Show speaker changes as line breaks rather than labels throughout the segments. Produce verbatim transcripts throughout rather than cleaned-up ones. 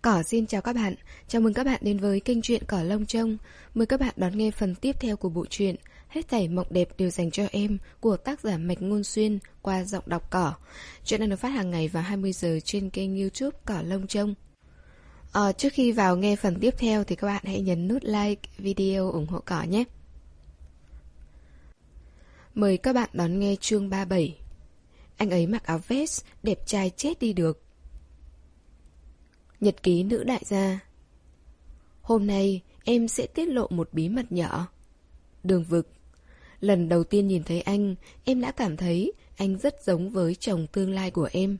Cỏ xin chào các bạn, chào mừng các bạn đến với kênh truyện Cỏ Lông Trông. Mời các bạn đón nghe phần tiếp theo của bộ truyện Hết thảy mộng đẹp đều dành cho em của tác giả Mạch Ngôn Xuyên qua giọng đọc Cỏ. Chuyện đang được phát hàng ngày vào hai mươi giờ trên kênh YouTube Cỏ Lông Trông. À, trước khi vào nghe phần tiếp theo thì các bạn hãy nhấn nút like video ủng hộ Cỏ nhé. Mời các bạn đón nghe chương ba mươi bảy. Anh ấy mặc áo vest, đẹp trai chết đi được. Nhật ký nữ đại gia. Hôm nay em sẽ tiết lộ một bí mật nhỏ. Đường Vực. Lần đầu tiên nhìn thấy anh, em đã cảm thấy anh rất giống với chồng tương lai của em.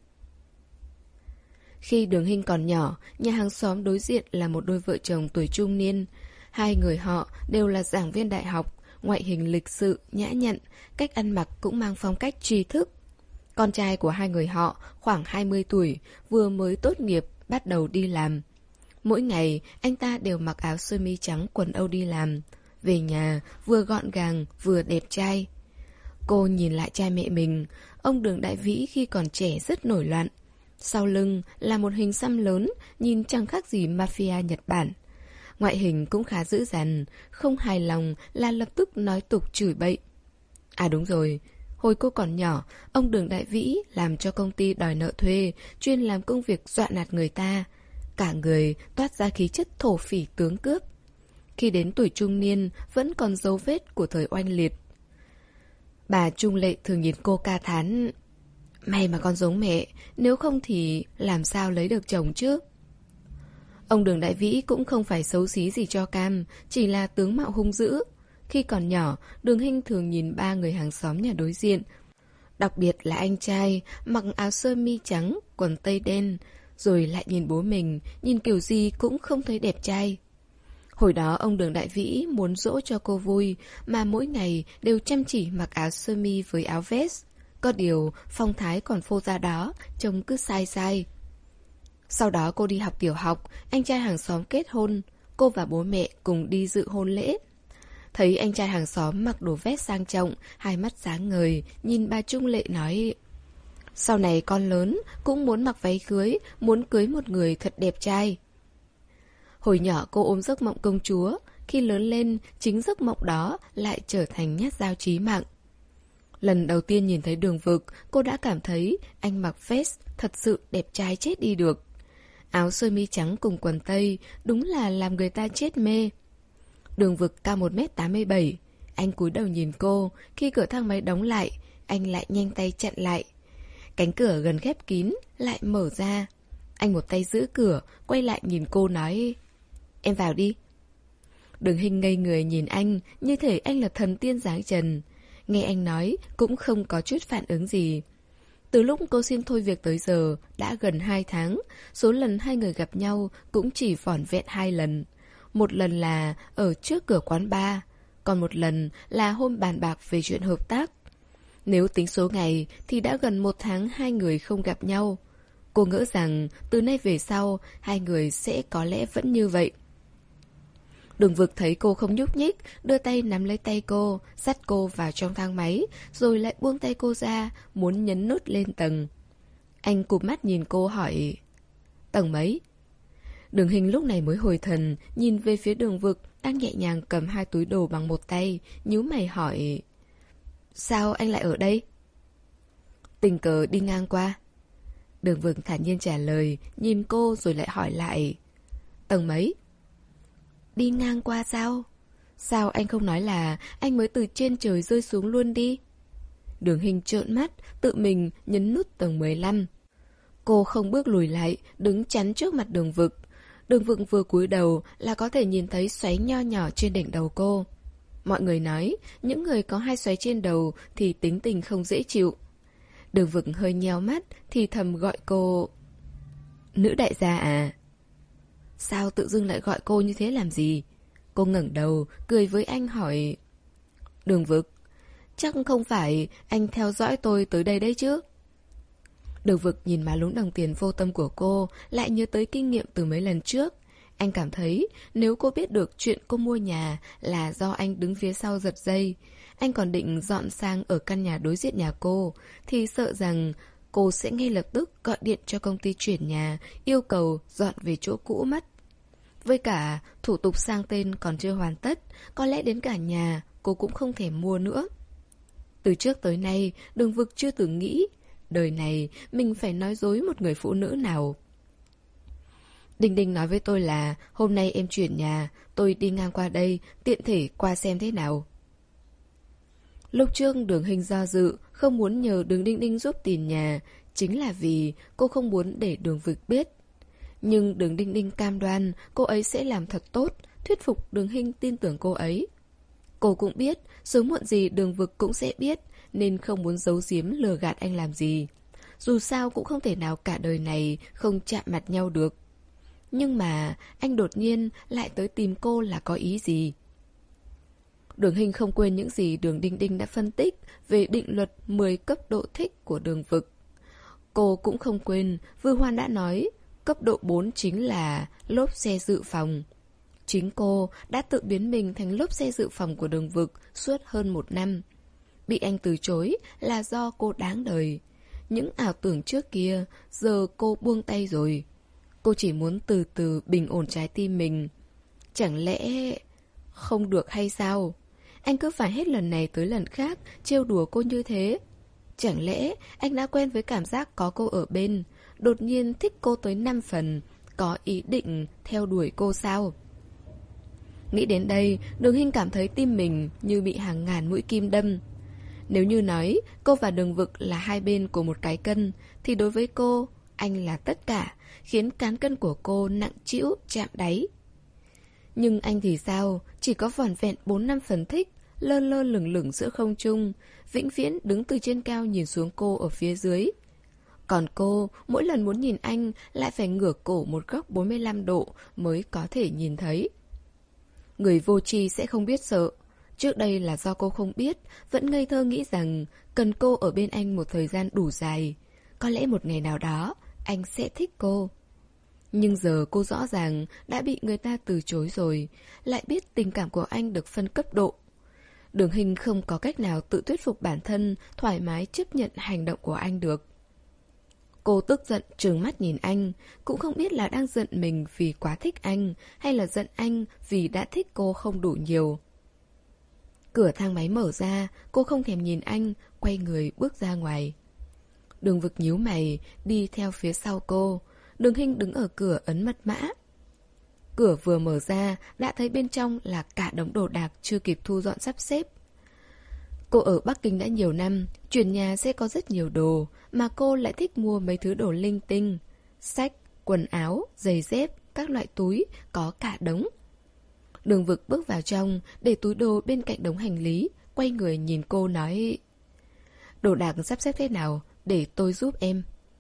Khi Đường Hinh còn nhỏ, nhà hàng xóm đối diện là một đôi vợ chồng tuổi trung niên. Hai người họ đều là giảng viên đại học, ngoại hình lịch sự, nhã nhặn, cách ăn mặc cũng mang phong cách tri thức. Con trai của hai người họ khoảng hai mươi tuổi, vừa mới tốt nghiệp, bắt đầu đi làm. Mỗi ngày, anh ta đều mặc áo sơ mi trắng quần âu đi làm. Về nhà, vừa gọn gàng, vừa đẹp trai. Cô nhìn lại cha mẹ mình, ông Đường Đại Vĩ khi còn trẻ rất nổi loạn. Sau lưng là một hình xăm lớn, nhìn chẳng khác gì mafia Nhật Bản. Ngoại hình cũng khá dữ dằn, không hài lòng là lập tức nói tục chửi bậy. À đúng rồi, hồi cô còn nhỏ, ông Đường Đại Vĩ làm cho công ty đòi nợ thuê, chuyên làm công việc dọa nạt người ta. Cả người toát ra khí chất thổ phỉ tướng cướp. Khi đến tuổi trung niên, vẫn còn dấu vết của thời oanh liệt. Bà Trung Lệ thường nhìn cô ca thán: "May mà con giống mẹ, nếu không thì làm sao lấy được chồng chứ?" Ông Đường Đại Vĩ cũng không phải xấu xí gì cho cam, chỉ là tướng mạo hung dữ. Khi còn nhỏ, Đường Hinh thường nhìn ba người hàng xóm nhà đối diện. Đặc biệt là anh trai, mặc áo sơ mi trắng, quần tây đen. Rồi lại nhìn bố mình, nhìn kiểu gì cũng không thấy đẹp trai. Hồi đó ông Đường Đại Vĩ muốn dỗ cho cô vui, mà mỗi ngày đều chăm chỉ mặc áo sơ mi với áo vest. Có điều, phong thái còn phô ra đó, trông cứ sai sai. Sau đó cô đi học tiểu học, anh trai hàng xóm kết hôn. Cô và bố mẹ cùng đi dự hôn lễ. Thấy anh trai hàng xóm mặc đồ vest sang trọng, hai mắt sáng ngời, nhìn bà Trung Lệ nói: "Sau này con lớn cũng muốn mặc váy cưới, muốn cưới một người thật đẹp trai." Hồi nhỏ cô ôm giấc mộng công chúa, khi lớn lên, chính giấc mộng đó lại trở thành nhát dao chí mạng. Lần đầu tiên nhìn thấy Đường Vực, cô đã cảm thấy anh mặc vest thật sự đẹp trai chết đi được. Áo sơ mi trắng cùng quần tây, đúng là làm người ta chết mê. Đường Vực cao một mét tám mươi bảy. Anh cúi đầu nhìn cô, khi cửa thang máy đóng lại, anh lại nhanh tay chặn lại. Cánh cửa gần khép kín, lại mở ra. Anh một tay giữ cửa, quay lại nhìn cô nói: "Em vào đi." Đường Hinh ngây người nhìn anh, như thể anh là thần tiên dáng trần. Nghe anh nói, cũng không có chút phản ứng gì. Từ lúc cô xin thôi việc tới giờ, đã gần hai tháng, số lần hai người gặp nhau cũng chỉ vỏn vẹn hai lần. Một lần là ở trước cửa quán bar, còn một lần là hôm bàn bạc về chuyện hợp tác. Nếu tính số ngày thì đã gần một tháng hai người không gặp nhau. Cô ngỡ rằng từ nay về sau hai người sẽ có lẽ vẫn như vậy. Đường Vực thấy cô không nhúc nhích, đưa tay nắm lấy tay cô, dắt cô vào trong thang máy, rồi lại buông tay cô ra, muốn nhấn nút lên tầng. Anh cụp mắt nhìn cô hỏi: "Tầng mấy?" Đường Hinh lúc này mới hồi thần, nhìn về phía Đường Vực đang nhẹ nhàng cầm hai túi đồ bằng một tay, nhíu mày hỏi: "Sao anh lại ở đây?" "Tình cờ đi ngang qua." Đường Vực thản nhiên trả lời, nhìn cô rồi lại hỏi lại: "Tầng mấy?" "Đi ngang qua sao? Sao anh không nói là anh mới từ trên trời rơi xuống luôn đi?" Đường Hinh trợn mắt, tự mình nhấn nút tầng mười lăm. Cô không bước lùi lại, đứng chắn trước mặt Đường Vực. Đường Vực vừa cúi đầu là có thể nhìn thấy xoáy nho nhỏ trên đỉnh đầu cô. Mọi người nói, những người có hai xoáy trên đầu thì tính tình không dễ chịu. Đường Vực hơi nheo mắt, thì thầm gọi cô: "Nữ đại gia à?" Sao tự dưng lại gọi cô như thế làm gì? Cô ngẩng đầu, cười với anh hỏi: "Đường Vực, chắc không phải anh theo dõi tôi tới đây đấy chứ?" Đường Vực nhìn má lúm đồng tiền vô tâm của cô, lại nhớ tới kinh nghiệm từ mấy lần trước. Anh cảm thấy nếu cô biết được chuyện cô mua nhà là do anh đứng phía sau giật dây, anh còn định dọn sang ở căn nhà đối diện nhà cô, thì sợ rằng cô sẽ ngay lập tức gọi điện cho công ty chuyển nhà, yêu cầu dọn về chỗ cũ mất. Với cả, thủ tục sang tên còn chưa hoàn tất, có lẽ đến cả nhà cô cũng không thể mua nữa. Từ trước tới nay, Đường Vực chưa từng nghĩ, đời này mình phải nói dối một người phụ nữ nào. Đinh Đinh nói với tôi là hôm nay em chuyển nhà, tôi đi ngang qua đây, tiện thể qua xem thế nào. Lúc trước Đường Hình do dự, không muốn nhờ Đường Đinh Đinh giúp tìm nhà, chính là vì cô không muốn để Đường Vực biết. Nhưng Đường Đinh Đinh cam đoan cô ấy sẽ làm thật tốt, thuyết phục Đường Hình tin tưởng cô ấy. Cô cũng biết, sớm muộn gì Đường Vực cũng sẽ biết, nên không muốn giấu giếm lừa gạt anh làm gì. Dù sao cũng không thể nào cả đời này không chạm mặt nhau được. Nhưng mà anh đột nhiên lại tới tìm cô là có ý gì? Đường Hình không quên những gì Đường Đinh Đinh đã phân tích về định luật mười cấp độ thích của Đường Vực. Cô cũng không quên Vư Hoan đã nói cấp độ bốn chính là lốp xe dự phòng. Chính cô đã tự biến mình thành lốp xe dự phòng của Đường Vực suốt hơn một năm. Bị anh từ chối là do cô đáng đời. Những ảo tưởng trước kia giờ cô buông tay rồi. Cô chỉ muốn từ từ bình ổn trái tim mình. Chẳng lẽ không được hay sao? Anh cứ phải hết lần này tới lần khác trêu đùa cô như thế. Chẳng lẽ anh đã quen với cảm giác có cô ở bên, đột nhiên thích cô tới năm phần, có ý định theo đuổi cô sao? Nghĩ đến đây, Đường Hình cảm thấy tim mình như bị hàng ngàn mũi kim đâm. Nếu như nói cô và Đường Vực là hai bên của một cái cân, thì đối với cô, anh là tất cả, khiến cán cân của cô nặng trĩu chạm đáy. Nhưng anh thì sao? Chỉ có vỏn vẹn bốn năm phần thích, lơ lơ lửng lửng giữa không trung, vĩnh viễn đứng từ trên cao nhìn xuống cô ở phía dưới. Còn cô, mỗi lần muốn nhìn anh lại phải ngửa cổ một góc bốn mươi lăm độ mới có thể nhìn thấy. Người vô tri sẽ không biết sợ. Trước đây là do cô không biết, vẫn ngây thơ nghĩ rằng cần cô ở bên anh một thời gian đủ dài. Có lẽ một ngày nào đó, anh sẽ thích cô. Nhưng giờ cô rõ ràng đã bị người ta từ chối rồi, lại biết tình cảm của anh được phân cấp độ. Đường Hình không có cách nào tự thuyết phục bản thân thoải mái chấp nhận hành động của anh được. Cô tức giận trừng mắt nhìn anh, cũng không biết là đang giận mình vì quá thích anh, hay là giận anh vì đã thích cô không đủ nhiều. Cửa thang máy mở ra, cô không thèm nhìn anh, quay người bước ra ngoài. Đường Vực nhíu mày, đi theo phía sau cô. Đường Hình đứng ở cửa ấn mật mã. Cửa vừa mở ra, đã thấy bên trong là cả đống đồ đạc chưa kịp thu dọn sắp xếp. Cô ở Bắc Kinh đã nhiều năm, chuyển nhà sẽ có rất nhiều đồ, mà cô lại thích mua mấy thứ đồ linh tinh. Sách, quần áo, giày dép, các loại túi, có cả đống. Đường Vực bước vào trong, để túi đồ bên cạnh đống hành lý, quay người nhìn cô nói: đồ đạc sắp xếp thế nào, để tôi giúp em.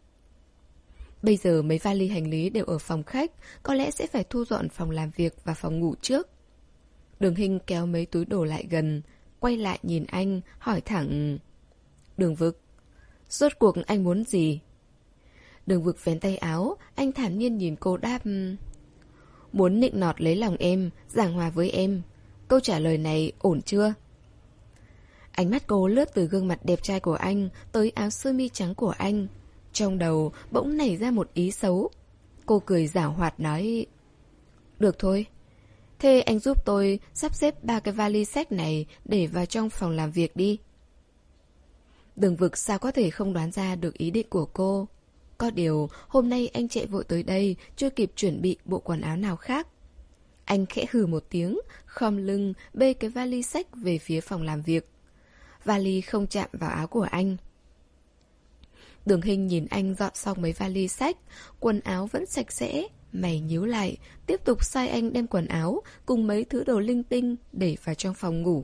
Bây giờ mấy vali hành lý đều ở phòng khách, có lẽ sẽ phải thu dọn phòng làm việc và phòng ngủ trước. Đường Hình kéo mấy túi đồ lại gần, quay lại nhìn anh, hỏi thẳng: Đường Vực, rốt cuộc anh muốn gì? Đường Vực vén tay áo, anh thản nhiên nhìn cô đáp: muốn nịnh nọt lấy lòng em, giảng hòa với em. Câu trả lời này ổn chưa? Ánh mắt cô lướt từ gương mặt đẹp trai của anh tới áo sơ mi trắng của anh. Trong đầu bỗng nảy ra một ý xấu. Cô cười giảo hoạt nói: được thôi. Thế anh giúp tôi sắp xếp ba cái vali sách này để vào trong phòng làm việc đi. Đường Vực sao có thể không đoán ra được ý định của cô. Có điều hôm nay anh chạy vội tới đây, chưa kịp chuẩn bị bộ quần áo nào khác. Anh khẽ hừ một tiếng, khom lưng bê cái vali sách về phía phòng làm việc. Vali không chạm vào áo của anh. Đường Hình nhìn anh dọn xong mấy vali sách, quần áo vẫn sạch sẽ, mày nhíu lại, tiếp tục sai anh đem quần áo cùng mấy thứ đồ linh tinh để vào trong phòng ngủ.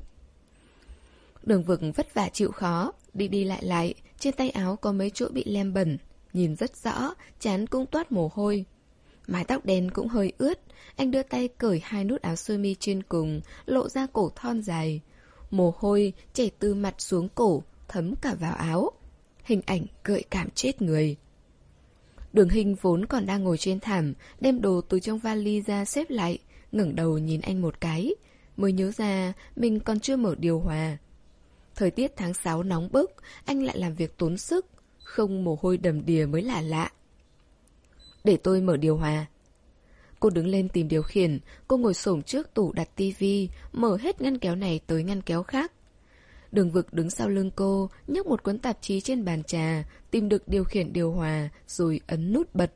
Đường Vực vất vả chịu khó, đi đi lại lại, trên tay áo có mấy chỗ bị lem bẩn, nhìn rất rõ, trán cũng toát mồ hôi. Mái tóc đen cũng hơi ướt, anh đưa tay cởi hai nút áo sơ mi trên cùng, lộ ra cổ thon dài. Mồ hôi chảy từ mặt xuống cổ, thấm cả vào áo. Hình ảnh gợi cảm chết người. Đường Hình vốn còn đang ngồi trên thảm, đem đồ từ trong vali ra xếp lại, ngẩng đầu nhìn anh một cái, mới nhớ ra mình còn chưa mở điều hòa. Thời tiết tháng sáu nóng bức, anh lại làm việc tốn sức, không mồ hôi đầm đìa mới là lạ. Để tôi mở điều hòa. Cô đứng lên tìm điều khiển, cô ngồi xổm trước tủ đặt tivi, mở hết ngăn kéo này tới ngăn kéo khác. Đường Vực đứng sau lưng cô, nhấc một cuốn tạp chí trên bàn trà, tìm được điều khiển điều hòa, rồi ấn nút bật.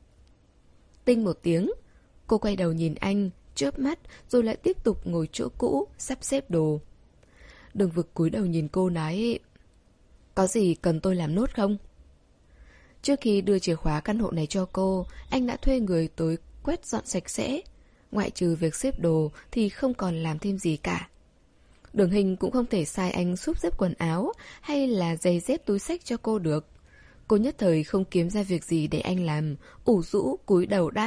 Tinh một tiếng, cô quay đầu nhìn anh, chớp mắt, rồi lại tiếp tục ngồi chỗ cũ, sắp xếp đồ. Đường Vực cúi đầu nhìn cô nói, có gì cần tôi làm nốt không? Trước khi đưa chìa khóa căn hộ này cho cô, anh đã thuê người tới quét dọn sạch sẽ. Ngoại trừ việc xếp đồ thì không còn làm thêm gì cả. Đường Hình cũng không thể sai anh xúp xếp quần áo hay là giày dép túi xách cho cô được. Cô nhất thời không kiếm ra việc gì để anh làm, ủ rũ cúi đầu đáp.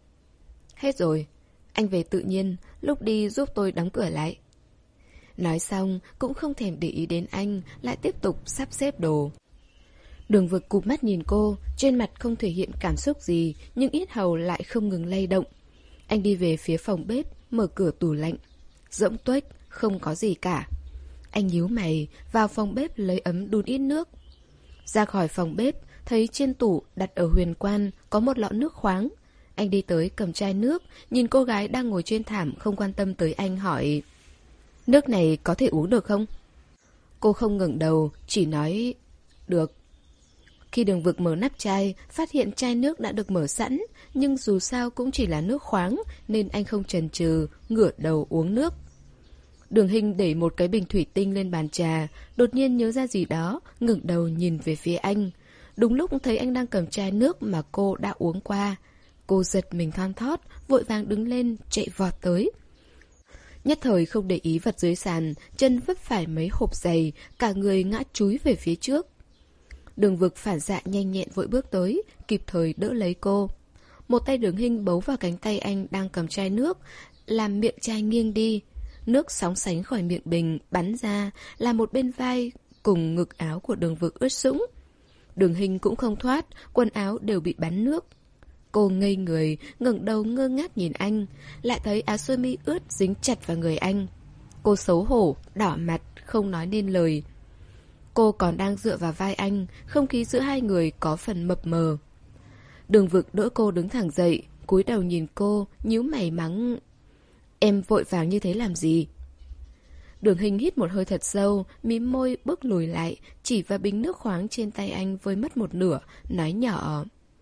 Hết rồi, anh về tự nhiên, lúc đi giúp tôi đóng cửa lại. Nói xong cũng không thèm để ý đến anh, lại tiếp tục sắp xếp đồ. Đường Vực cụp mắt nhìn cô, trên mặt không thể hiện cảm xúc gì, nhưng yết hầu lại không ngừng lay động. Anh đi về phía phòng bếp, mở cửa tủ lạnh. Rỗng tuếch, không có gì cả. Anh nhíu mày, vào phòng bếp lấy ấm đun ít nước. Ra khỏi phòng bếp, thấy trên tủ đặt ở huyền quan có một lọ nước khoáng. Anh đi tới cầm chai nước, nhìn cô gái đang ngồi trên thảm không quan tâm tới anh hỏi, nước này có thể uống được không? Cô không ngẩng đầu, chỉ nói, được. Khi Đường Vực mở nắp chai, phát hiện chai nước đã được mở sẵn, nhưng dù sao cũng chỉ là nước khoáng, nên anh không chần chừ, ngửa đầu uống nước. Đường Hình đẩy một cái bình thủy tinh lên bàn trà, đột nhiên nhớ ra gì đó, ngẩng đầu nhìn về phía anh. Đúng lúc thấy anh đang cầm chai nước mà cô đã uống qua. Cô giật mình thon thót, vội vàng đứng lên, chạy vọt tới. Nhất thời không để ý vật dưới sàn, chân vấp phải mấy hộp giày, cả người ngã chúi về phía trước. Đường Vực phản xạ nhanh nhẹn vội bước tới, kịp thời đỡ lấy cô. Một tay Đường Hình bấu vào cánh tay anh đang cầm chai nước, làm miệng chai nghiêng đi. Nước sóng sánh khỏi miệng bình, bắn ra, là một bên vai cùng ngực áo của Đường Vực ướt sũng. Đường Hình cũng không thoát, quần áo đều bị bắn nước. Cô ngây người, ngẩng đầu ngơ ngác nhìn anh, lại thấy áo sơ mi ướt dính chặt vào người anh. Cô xấu hổ, đỏ mặt, không nói nên lời. Cô còn đang dựa vào vai anh, không khí giữa hai người có phần mập mờ. Đường Vực đỡ cô đứng thẳng dậy, cúi đầu nhìn cô, nhíu mày mắng, em vội vàng như thế làm gì? Đường Hình hít một hơi thật sâu, mím môi bước lùi lại, chỉ vào bình nước khoáng trên tay anh với mất một nửa, nói nhỏ,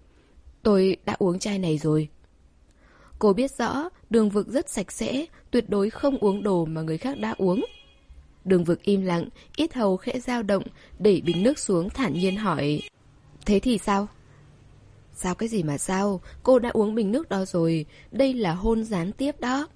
tôi đã uống chai này rồi. Cô biết rõ Đường Vực rất sạch sẽ, tuyệt đối không uống đồ mà người khác đã uống. Đường Vực im lặng, yết hầu khẽ dao động, đẩy bình nước xuống thản nhiên hỏi, thế thì sao? Sao cái gì mà sao? Cô đã uống bình nước đó rồi, đây là hôn gián tiếp đó.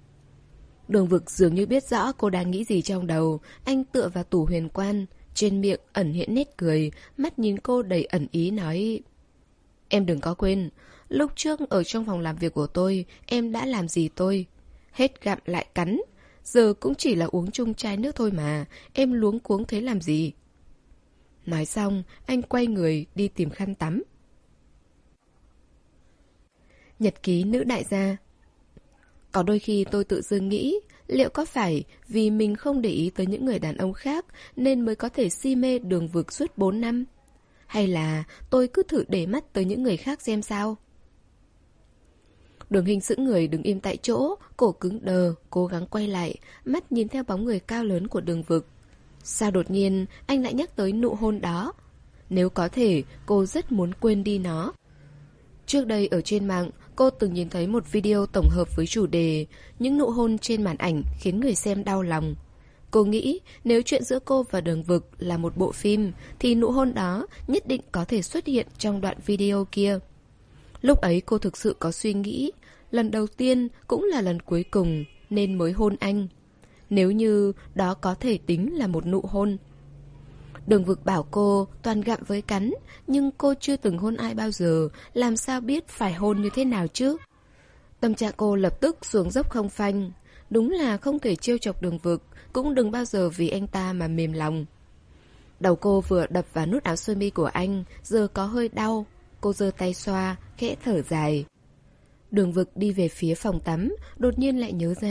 Đường Vực dường như biết rõ cô đang nghĩ gì trong đầu, anh tựa vào tủ huyền quan, trên miệng ẩn hiện nét cười, mắt nhìn cô đầy ẩn ý nói, em đừng có quên, lúc trước ở trong phòng làm việc của tôi, em đã làm gì tôi? Hết gặm lại cắn, giờ cũng chỉ là uống chung chai nước thôi mà, em luống cuống thế làm gì? Nói xong, anh quay người đi tìm khăn tắm. Nhật ký nữ đại gia. Có đôi khi tôi tự dưng nghĩ, liệu có phải vì mình không để ý tới những người đàn ông khác nên mới có thể si mê Đường Vực suốt bốn năm? Hay là tôi cứ thử để mắt tới những người khác xem sao? Đường Hình sững người đứng im tại chỗ, cổ cứng đờ, cố gắng quay lại, mắt nhìn theo bóng người cao lớn của Đường Vực. Sao đột nhiên anh lại nhắc tới nụ hôn đó? Nếu có thể, cô rất muốn quên đi nó. Trước đây ở trên mạng, cô từng nhìn thấy một video tổng hợp với chủ đề những nụ hôn trên màn ảnh khiến người xem đau lòng. Cô nghĩ nếu chuyện giữa cô và Đường Vực là một bộ phim thì nụ hôn đó nhất định có thể xuất hiện trong đoạn video kia. Lúc ấy cô thực sự có suy nghĩ, lần đầu tiên cũng là lần cuối cùng nên mới hôn anh. Nếu như đó có thể tính là một nụ hôn. Đường Vực bảo cô toàn gặm với cắn, nhưng cô chưa từng hôn ai bao giờ, làm sao biết phải hôn như thế nào chứ? Tâm trạng cô lập tức xuống dốc không phanh. Đúng là không thể trêu chọc Đường Vực, cũng đừng bao giờ vì anh ta mà mềm lòng. Đầu cô vừa đập vào nút áo sơ mi của anh, giờ có hơi đau. Cô giơ tay xoa, khẽ thở dài. Đường Vực đi về phía phòng tắm, đột nhiên lại nhớ ra,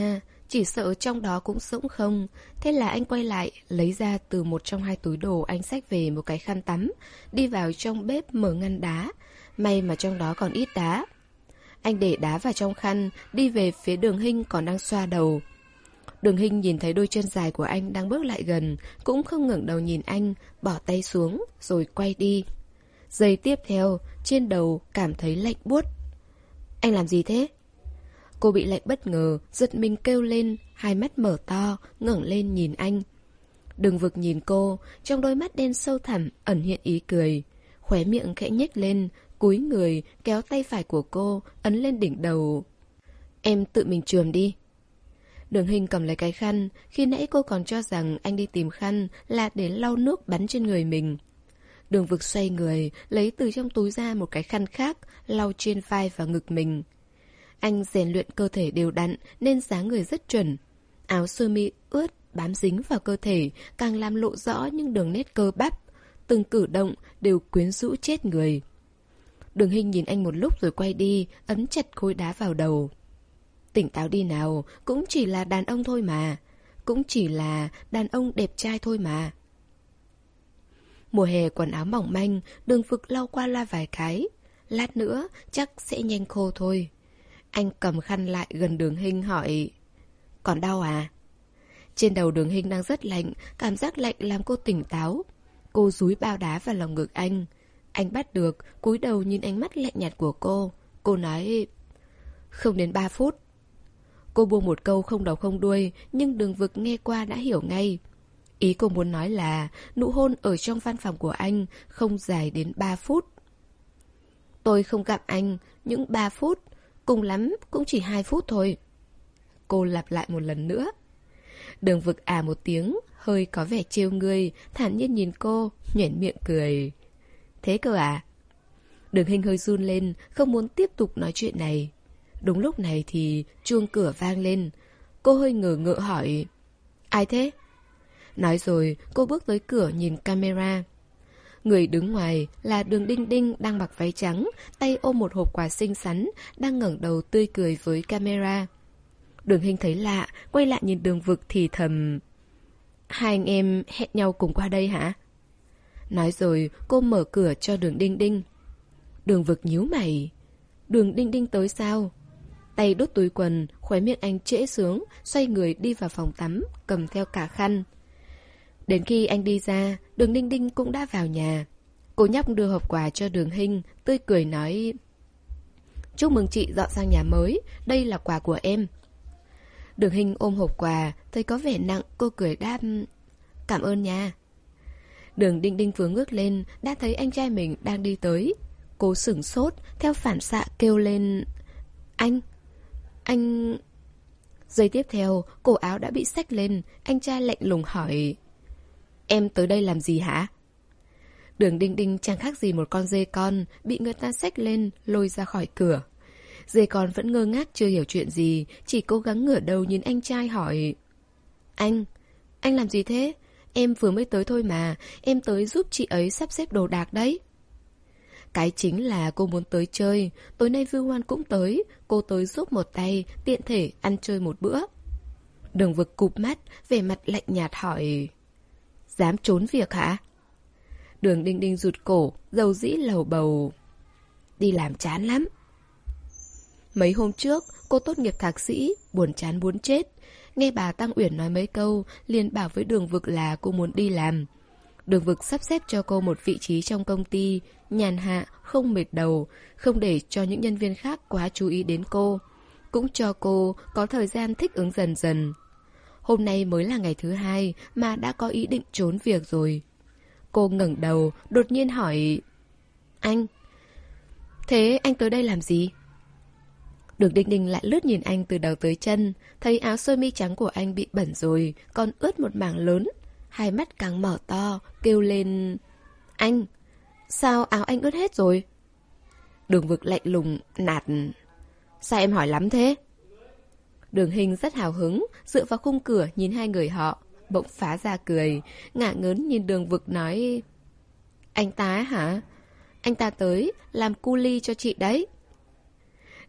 chỉ sợ trong đó cũng rỗng không. Thế là anh quay lại, lấy ra từ một trong hai túi đồ anh xách về một cái khăn tắm, đi vào trong bếp mở ngăn đá. May mà trong đó còn ít đá. Anh để đá vào trong khăn, đi về phía Đường Hinh còn đang xoa đầu. Đường Hinh nhìn thấy đôi chân dài của anh đang bước lại gần, cũng không ngẩng đầu nhìn anh, bỏ tay xuống, rồi quay đi. Giây tiếp theo, trên đầu cảm thấy lạnh buốt. Anh làm gì thế? Cô bị lạnh bất ngờ, giật mình kêu lên, hai mắt mở to, ngẩng lên nhìn anh. Đường Vực nhìn cô, trong đôi mắt đen sâu thẳm ẩn hiện ý cười. Khóe miệng khẽ nhếch lên, cúi người, kéo tay phải của cô, ấn lên đỉnh đầu. Em tự mình chườm đi. Đường Hinh cầm lấy cái khăn, khi nãy cô còn cho rằng anh đi tìm khăn là để lau nước bắn trên người mình. Đường Vực xoay người, lấy từ trong túi ra một cái khăn khác, lau trên vai và ngực mình. Anh rèn luyện cơ thể đều đặn nên dáng người rất chuẩn. Áo sơ mi ướt, bám dính vào cơ thể, càng làm lộ rõ những đường nét cơ bắp. Từng cử động đều quyến rũ chết người. Đường Hinh nhìn anh một lúc rồi quay đi, ấn chặt khối đá vào đầu. Tỉnh táo đi nào, cũng chỉ là đàn ông thôi mà. Cũng chỉ là đàn ông đẹp trai thôi mà. Mùa hè quần áo mỏng manh, Đường Vực lau qua loa vài cái. Lát nữa chắc sẽ nhanh khô thôi. Anh cầm khăn lại gần Đường Hinh hỏi: Còn đau à? Trên đầu Đường Hinh đang rất lạnh, cảm giác lạnh làm cô tỉnh táo. Cô dúi bao đá vào lòng ngực anh. Anh bắt được, cúi đầu nhìn ánh mắt lạnh nhạt của cô. Cô nói: Không đến ba phút. Cô buông một câu không đầu không đuôi, nhưng Đường Vực nghe qua đã hiểu ngay. Ý cô muốn nói là nụ hôn ở trong văn phòng của anh không dài đến ba phút. Tôi không gặp anh những ba phút, cùng lắm cũng chỉ hai phút thôi. Cô lặp lại một lần nữa. Đường Vực à một tiếng, hơi có vẻ trêu người, thản nhiên nhìn cô, nhoẻn miệng cười. Thế cơ à? Đường Hinh hơi run lên, không muốn tiếp tục nói chuyện này. Đúng lúc này thì chuông cửa vang lên. Cô hơi ngờ ngợ hỏi: Ai thế? Nói rồi cô bước tới cửa nhìn camera. Người đứng ngoài là Đường Đinh Đinh đang mặc váy trắng, tay ôm một hộp quà xinh xắn, đang ngẩng đầu tươi cười với camera. Đường Hinh thấy lạ, quay lại nhìn Đường Vực thì thầm: Hai anh em hẹn nhau cùng qua đây hả? Nói rồi cô mở cửa cho Đường Đinh Đinh. Đường Vực nhíu mày. Đường Đinh Đinh tới sao? Tay đút túi quần, khóe miệng anh trễ sướng, xoay người đi vào phòng tắm, cầm theo cả khăn. Đến khi anh đi ra, Đường Đinh Đinh cũng đã vào nhà. Cô nhóc đưa hộp quà cho Đường Hinh, tươi cười nói: Chúc mừng chị dọn sang nhà mới, đây là quà của em. Đường Hinh ôm hộp quà, thấy có vẻ nặng, cô cười đáp: Cảm ơn nha. Đường Đinh Đinh vừa ngước lên, đã thấy anh trai mình đang đi tới. Cô sửng sốt, theo phản xạ kêu lên: Anh, anh... Giây tiếp theo, cổ áo đã bị xách lên, anh trai lạnh lùng hỏi: Em tới đây làm gì hả? Đường Đinh Đinh chẳng khác gì một con dê con, bị người ta xách lên, lôi ra khỏi cửa. Dê con vẫn ngơ ngác chưa hiểu chuyện gì, chỉ cố gắng ngửa đầu nhìn anh trai hỏi: Anh, anh làm gì thế? Em vừa mới tới thôi mà, em tới giúp chị ấy sắp xếp đồ đạc đấy. Cái chính là cô muốn tới chơi, tối nay Vu Hoan cũng tới, cô tới giúp một tay, tiện thể ăn chơi một bữa. Đường Vực cụp mắt, vẻ mặt lạnh nhạt hỏi: Dám trốn việc hả? Đường Đinh Đinh rụt cổ, dầu dĩ lầu bầu: Đi làm chán lắm. Mấy hôm trước, cô tốt nghiệp thạc sĩ, buồn chán muốn chết. Nghe bà Tăng Uyển nói mấy câu, liền bảo với Đường Vực là cô muốn đi làm. Đường Vực sắp xếp cho cô một vị trí trong công ty, nhàn hạ, không mệt đầu, không để cho những nhân viên khác quá chú ý đến cô. Cũng cho cô có thời gian thích ứng dần dần. Hôm nay mới là ngày thứ hai mà đã có ý định trốn việc rồi. Cô ngẩng đầu, đột nhiên hỏi: Anh, thế anh tới đây làm gì? Đường Đinh Đinh lại lướt nhìn anh từ đầu tới chân, thấy áo sơ mi trắng của anh bị bẩn rồi, còn ướt một mảng lớn. Hai mắt càng mở to, kêu lên: Anh, sao áo anh ướt hết rồi? Đường Vực lạnh lùng, nạt: Sao em hỏi lắm thế? Đường Hinh rất hào hứng, dựa vào khung cửa nhìn hai người họ, bỗng phá ra cười, ngả ngớn nhìn Đường Vực nói: Anh ta hả? Anh ta tới làm cu li cho chị đấy.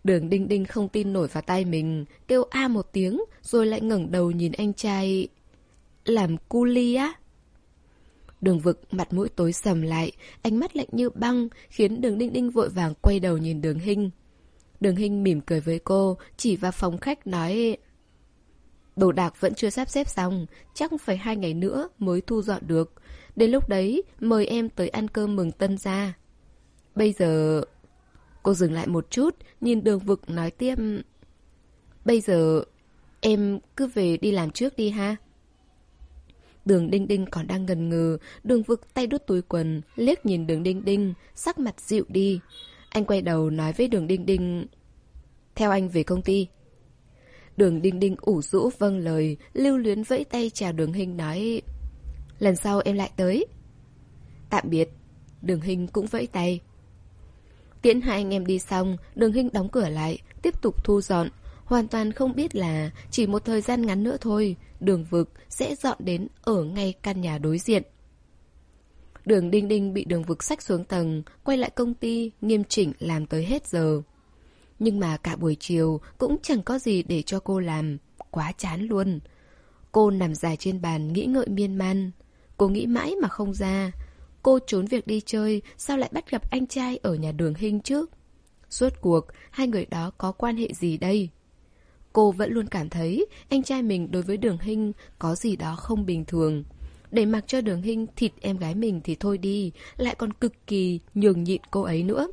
Đường Đinh Đinh không tin nổi vào tai mình, kêu a một tiếng, rồi lại ngẩng đầu nhìn anh trai. Làm cu ly á? Đường Vực mặt mũi tối sầm lại, ánh mắt lạnh như băng, khiến Đường Đinh Đinh vội vàng quay đầu nhìn Đường Hinh. Đường Hinh mỉm cười với cô, chỉ vào phòng khách nói: Đồ đạc vẫn chưa sắp xếp xong, chắc phải hai ngày nữa mới thu dọn được. Đến lúc đấy, mời em tới ăn cơm mừng tân gia. Bây giờ... Cô dừng lại một chút, nhìn Đường Vực nói tiếp: Bây giờ, em cứ về đi làm trước đi ha. Đường Đinh Đinh còn đang ngần ngừ, Đường Vực tay đút túi quần, liếc nhìn Đường Đinh Đinh, sắc mặt dịu đi. Anh quay đầu nói với Đường Đinh Đinh: Theo anh về công ty. Đường Đinh Đinh ủ rũ vâng lời, lưu luyến vẫy tay chào Đường Hinh nói: Lần sau em lại tới. Tạm biệt. Đường Hinh cũng vẫy tay. Tiễn hai anh em đi xong, Đường Hinh đóng cửa lại, tiếp tục thu dọn. Hoàn toàn không biết là chỉ một thời gian ngắn nữa thôi, Đường Vực sẽ dọn đến ở ngay căn nhà đối diện. Đường Đinh Đinh bị Đường Vực xách xuống tầng, quay lại công ty, nghiêm chỉnh làm tới hết giờ. Nhưng mà cả buổi chiều cũng chẳng có gì để cho cô làm, quá chán luôn. Cô nằm dài trên bàn nghĩ ngợi miên man. Cô nghĩ mãi mà không ra. Cô trốn việc đi chơi, sao lại bắt gặp anh trai ở nhà Đường Hinh chứ? Suốt cuộc, hai người đó có quan hệ gì đây? Cô vẫn luôn cảm thấy anh trai mình đối với Đường Hinh có gì đó không bình thường. Để mặc cho Đường Hinh thịt em gái mình thì thôi đi, lại còn cực kỳ nhường nhịn cô ấy nữa.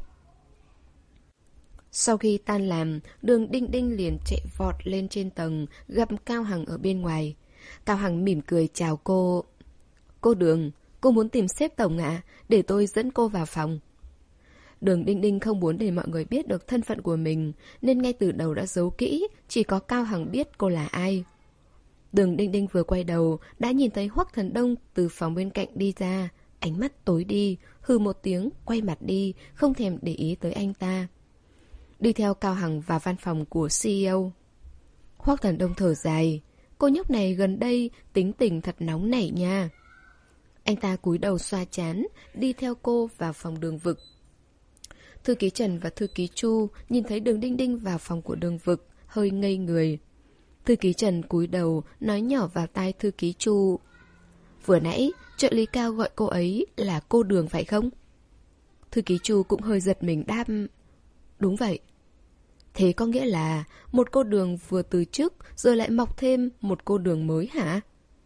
Sau khi tan làm, Đường Đinh Đinh liền chạy vọt lên trên tầng, gặp Cao Hằng ở bên ngoài. Cao Hằng mỉm cười chào cô. Cô Đường, cô muốn tìm sếp tổng ạ, à? Để tôi dẫn cô vào phòng. Đường Đinh Đinh không muốn để mọi người biết được thân phận của mình, nên ngay từ đầu đã giấu kỹ, chỉ có Cao Hằng biết cô là ai. Đường Đinh Đinh vừa quay đầu, đã nhìn thấy Hoắc Thần Đông từ phòng bên cạnh đi ra, ánh mắt tối đi, hừ một tiếng, quay mặt đi, không thèm để ý tới anh ta. Đi theo Cao Hằng vào văn phòng của xê e ô. Hoắc Thần Đông thở dài, cô nhóc này gần đây tính tình thật nóng nảy nha. Anh ta cúi đầu xoa trán, đi theo cô vào phòng Đường Vực. Thư ký Trần và thư ký Chu nhìn thấy Đường Đinh Đinh vào phòng của Đường Vực, hơi ngây người. Thư ký Trần cúi đầu nói nhỏ vào tai thư ký Chu: Vừa nãy trợ lý Cao gọi cô ấy là cô Đường phải không? Thư ký Chu cũng hơi giật mình đáp: Đúng vậy. Thế có nghĩa là một cô Đường vừa từ chức rồi lại mọc thêm một cô Đường mới hả?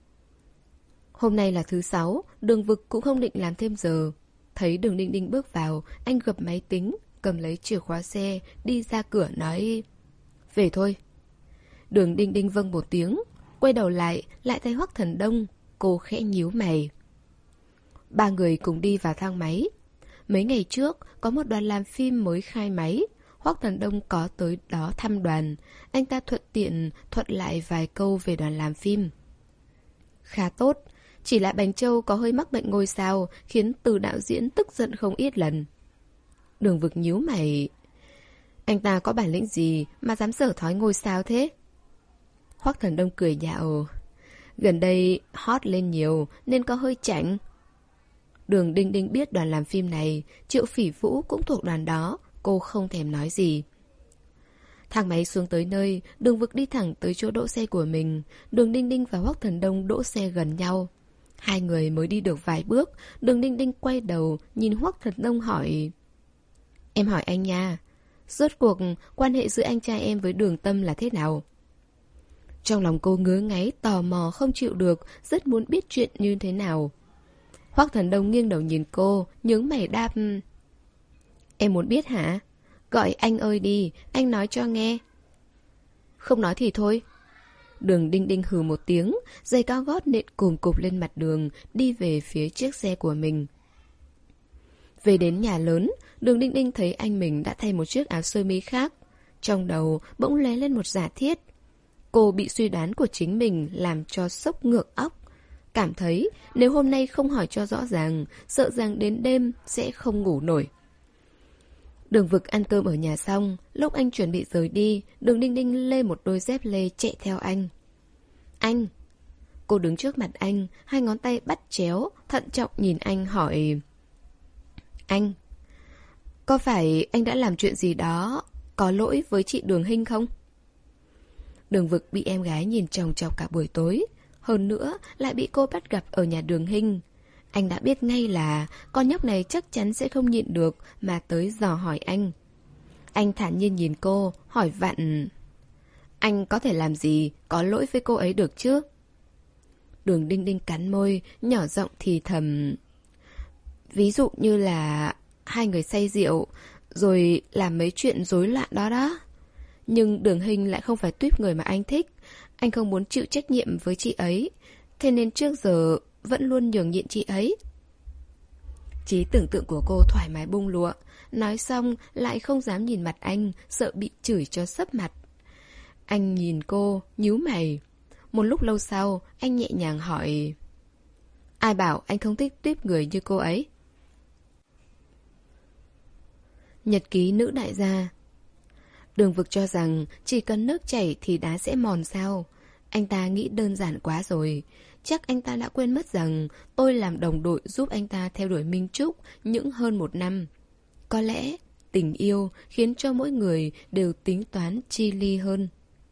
Hôm nay là thứ sáu, Đường Vực cũng không định làm thêm giờ. Thấy Đường Đinh Đinh bước vào, anh gập máy tính, cầm lấy chìa khóa xe, đi ra cửa nói: Về thôi. Đường Đinh Đinh vâng một tiếng, quay đầu lại, lại thấy Hoắc Thần Đông. Cô khẽ nhíu mày. Ba người cùng đi vào thang máy. Mấy ngày trước, có một đoàn làm phim mới khai máy. Hoắc Thần Đông có tới đó thăm đoàn. Anh ta thuận tiện thuật lại vài câu về đoàn làm phim. Khá tốt. Chỉ là Bánh Châu có hơi mắc bệnh ngôi sao, khiến Từ đạo diễn tức giận không ít lần. Đường Vực nhíu mày. Anh ta có bản lĩnh gì mà dám dở thói ngôi sao thế? Hoắc Thần Đông cười nhạo. Gần đây hot lên nhiều nên có hơi chảnh. Đường Đinh Đinh biết đoàn làm phim này, Triệu Phỉ Vũ cũng thuộc đoàn đó. Cô không thèm nói gì. Thang máy xuống tới nơi, Đường Vực đi thẳng tới chỗ đỗ xe của mình. Đường Đinh Đinh và Hoắc Thần Đông đỗ xe gần nhau. Hai người mới đi được vài bước, Đường Đinh Đinh quay đầu, nhìn Hoắc Thần Đông hỏi: Em hỏi anh nha, rốt cuộc quan hệ giữa anh trai em với Đường Tâm là thế nào? Trong lòng cô ngứa ngáy, tò mò không chịu được, rất muốn biết chuyện như thế nào. Hoắc Thần Đông nghiêng đầu nhìn cô, nhướng mày đáp: Em muốn biết hả? Gọi anh ơi đi, anh nói cho nghe. Không nói thì thôi. Đường Đinh Đinh hừ một tiếng, giày cao gót nện cùm cụp lên mặt đường, đi về phía chiếc xe của mình. Về đến nhà lớn, Đường Đinh Đinh thấy anh mình đã thay một chiếc áo sơ mi khác. Trong đầu bỗng lóe lên một giả thiết. Cô bị suy đoán của chính mình làm cho sốc ngược óc. Cảm thấy nếu hôm nay không hỏi cho rõ ràng, sợ rằng đến đêm sẽ không ngủ nổi. Đường Vực ăn cơm ở nhà xong, lúc anh chuẩn bị rời đi, Đường Đinh Đinh lê một đôi dép lê chạy theo anh. Anh! Cô đứng trước mặt anh, hai ngón tay bắt chéo, thận trọng nhìn anh hỏi: Anh! Có phải anh đã làm chuyện gì đó có lỗi với chị Đường Hinh không? Đường Vực bị em gái nhìn chòng chọc cả buổi tối. Hơn nữa lại bị cô bắt gặp ở nhà Đường Hinh. Anh đã biết ngay là con nhóc này chắc chắn sẽ không nhịn được mà tới dò hỏi anh. Anh thản nhiên nhìn cô, hỏi vặn: anh có thể làm gì, có lỗi với cô ấy được chứ? Đường Đinh Đinh cắn môi, nhỏ giọng thì thầm: ví dụ như là hai người say rượu, rồi làm mấy chuyện rối loạn đó đó. Nhưng Đường Hinh lại không phải tuýp người mà anh thích. Anh không muốn chịu trách nhiệm với chị ấy, thế nên trước giờ vẫn luôn nhường nhịn chị ấy. Trí tưởng tượng của cô thoải mái bung lụa. Nói xong lại không dám nhìn mặt anh, sợ bị chửi cho sấp mặt. Anh nhìn cô, nhíu mày. Một lúc lâu sau, anh nhẹ nhàng hỏi: ai bảo anh không thích tuýp người như cô ấy? Nhật ký nữ đại gia. Đường Vực cho rằng chỉ cần nước chảy thì đá sẽ mòn sao. Anh ta nghĩ đơn giản quá rồi. Chắc anh ta đã quên mất rằng tôi làm đồng đội giúp anh ta theo đuổi Minh Trúc những hơn một năm. Có lẽ tình yêu khiến cho mỗi người đều tính toán chi ly hơn.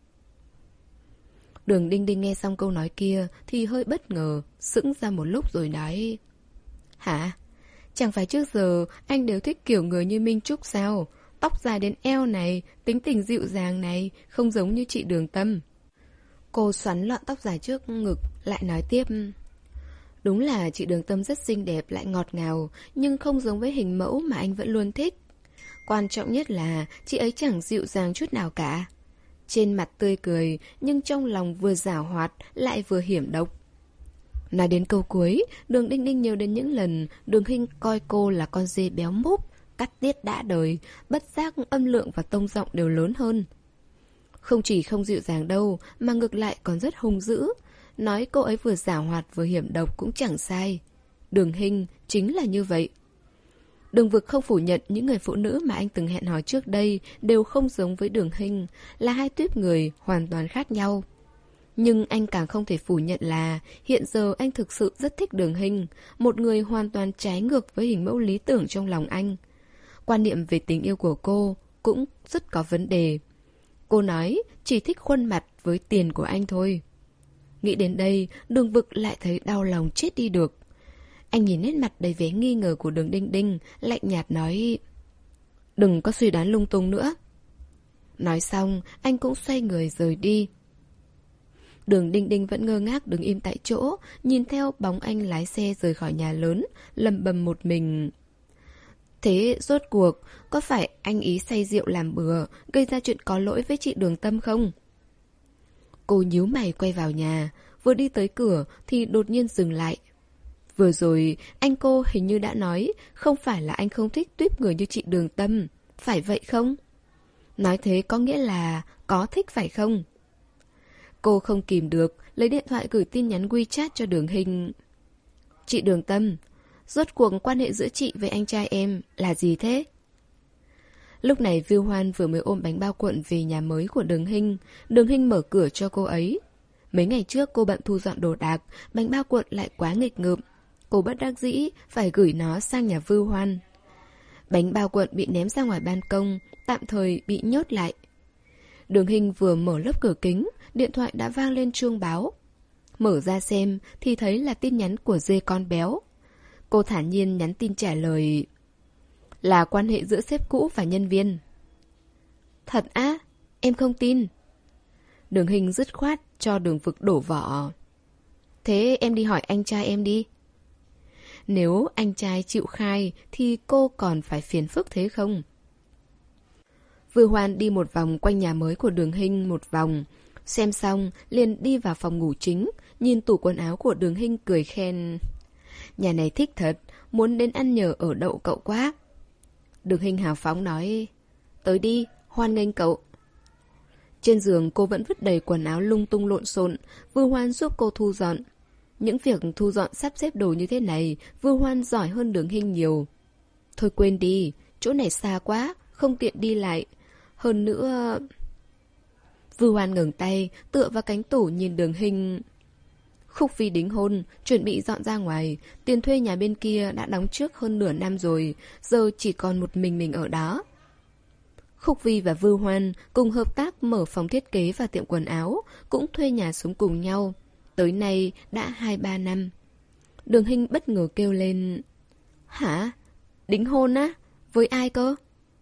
Đường Đinh Đinh nghe xong câu nói kia thì hơi bất ngờ, sững ra một lúc rồi nói: hả? Chẳng phải trước giờ anh đều thích kiểu người như Minh Trúc sao? Tóc dài đến eo này, tính tình dịu dàng này, không giống như chị Đường Tâm. Cô xoắn lọn tóc dài trước ngực, lại nói tiếp: đúng là chị Đường Tâm rất xinh đẹp lại ngọt ngào, nhưng không giống với hình mẫu mà anh vẫn luôn thích. Quan trọng nhất là chị ấy chẳng dịu dàng chút nào cả. Trên mặt tươi cười, nhưng trong lòng vừa giảo hoạt lại vừa hiểm độc. Nói đến câu cuối, Đường Đinh Đinh nhớ đến những lần Đường Hinh coi cô là con dê béo múp, cắt tiết đã đời, bất giác âm lượng và tông giọng đều lớn hơn. Không chỉ không dịu dàng đâu, mà ngược lại còn rất hung dữ. Nói cô ấy vừa giảo hoạt vừa hiểm độc cũng chẳng sai. Đường Hinh chính là như vậy. Đường Vực không phủ nhận những người phụ nữ mà anh từng hẹn hò trước đây đều không giống với Đường Hinh, là hai tuýp người hoàn toàn khác nhau. Nhưng anh càng không thể phủ nhận là hiện giờ anh thực sự rất thích Đường Hinh, một người hoàn toàn trái ngược với hình mẫu lý tưởng trong lòng anh. Quan niệm về tình yêu của cô cũng rất có vấn đề. Cô nói chỉ thích khuôn mặt với tiền của anh thôi. Nghĩ đến đây, Đường Vực lại thấy đau lòng chết đi được. Anh nhìn nét mặt đầy vẻ nghi ngờ của Đường Đinh Đinh, lạnh nhạt nói: đừng có suy đoán lung tung nữa. Nói xong, anh cũng xoay người rời đi. Đường Đinh Đinh vẫn ngơ ngác đứng im tại chỗ, nhìn theo bóng anh lái xe rời khỏi nhà lớn, lầm bầm một mình: thế rốt cuộc, có phải anh ý say rượu làm bừa, gây ra chuyện có lỗi với chị Đường Tâm không? Cô nhíu mày quay vào nhà, vừa đi tới cửa thì đột nhiên dừng lại. Vừa rồi, anh cô hình như đã nói không phải là anh không thích tuýp người như chị Đường Tâm, phải vậy không? Nói thế có nghĩa là có thích phải không? Cô không kìm được, lấy điện thoại gửi tin nhắn WeChat cho Đường Hinh. Chị Đường Tâm, rốt cuộc quan hệ giữa chị với anh trai em là gì thế? Lúc này Viu Hoan vừa mới ôm bánh bao cuộn về nhà mới của Đường Hinh. Đường Hinh mở cửa cho cô ấy. Mấy ngày trước cô bận thu dọn đồ đạc, bánh bao cuộn lại quá nghịch ngợm. Cô bất đắc dĩ phải gửi nó sang nhà Viu Hoan. Bánh bao cuộn bị ném ra ngoài ban công, tạm thời bị nhốt lại. Đường Hinh vừa mở lớp cửa kính, điện thoại đã vang lên chuông báo. Mở ra xem thì thấy là tin nhắn của dê con béo. Cô thản nhiên nhắn tin trả lời: là quan hệ giữa sếp cũ và nhân viên. Thật á? Em không tin. Đường Hinh dứt khoát cho Đường Vực đổ vỏ. Thế em đi hỏi anh trai em đi. Nếu anh trai chịu khai thì cô còn phải phiền phức thế không? Vừa Hoan đi một vòng quanh nhà mới của Đường Hinh một vòng. Xem xong liền đi vào phòng ngủ chính, nhìn tủ quần áo của Đường Hinh cười khen: nhà này thích thật, muốn đến ăn nhờ ở đậu cậu quá. Đường Hinh hào phóng nói: tới đi, hoan nghênh cậu. Trên giường cô vẫn vứt đầy quần áo lung tung lộn xộn. Vưu Hoan giúp cô thu dọn. Những việc thu dọn sắp xếp đồ như thế này Vưu Hoan giỏi hơn Đường Hinh nhiều. Thôi quên đi, chỗ này xa quá, không tiện đi lại. Hơn nữa... Vưu Hoan ngừng tay, tựa vào cánh tủ nhìn Đường Hinh. Khúc Phi đính hôn, chuẩn bị dọn ra ngoài. Tiền thuê nhà bên kia đã đóng trước hơn nửa năm rồi, giờ chỉ còn một mình mình ở đó. Khúc Vi và Vưu Hoan cùng hợp tác mở phòng thiết kế và tiệm quần áo, cũng thuê nhà sống cùng nhau. Tới nay đã hai ba năm. Đường Hinh bất ngờ kêu lên: Hả? Đính hôn á? Với ai cơ?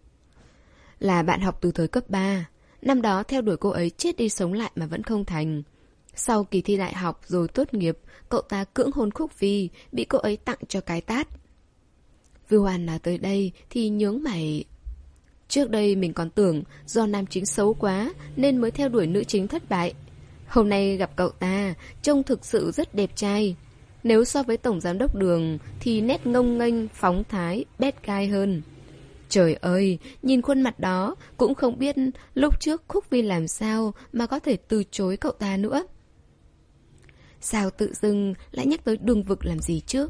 Là bạn học từ thời cấp ba. Năm đó theo đuổi cô ấy chết đi sống lại mà vẫn không thành. Sau kỳ thi đại học rồi tốt nghiệp, cậu ta cưỡng hôn Khúc Vi, bị cô ấy tặng cho cái tát. Vưu Hoan nói tới đây thì nhướng mày. Trước đây mình còn tưởng do nam chính xấu quá nên mới theo đuổi nữ chính thất bại. Hôm nay gặp cậu ta, trông thực sự rất đẹp trai. Nếu so với tổng giám đốc Đường thì nét ngông nghênh, phóng thái, bét gai hơn. Trời ơi, nhìn khuôn mặt đó cũng không biết lúc trước Khúc Vi làm sao mà có thể từ chối cậu ta nữa. Sao tự dưng lại nhắc tới Đường Vực làm gì chứ?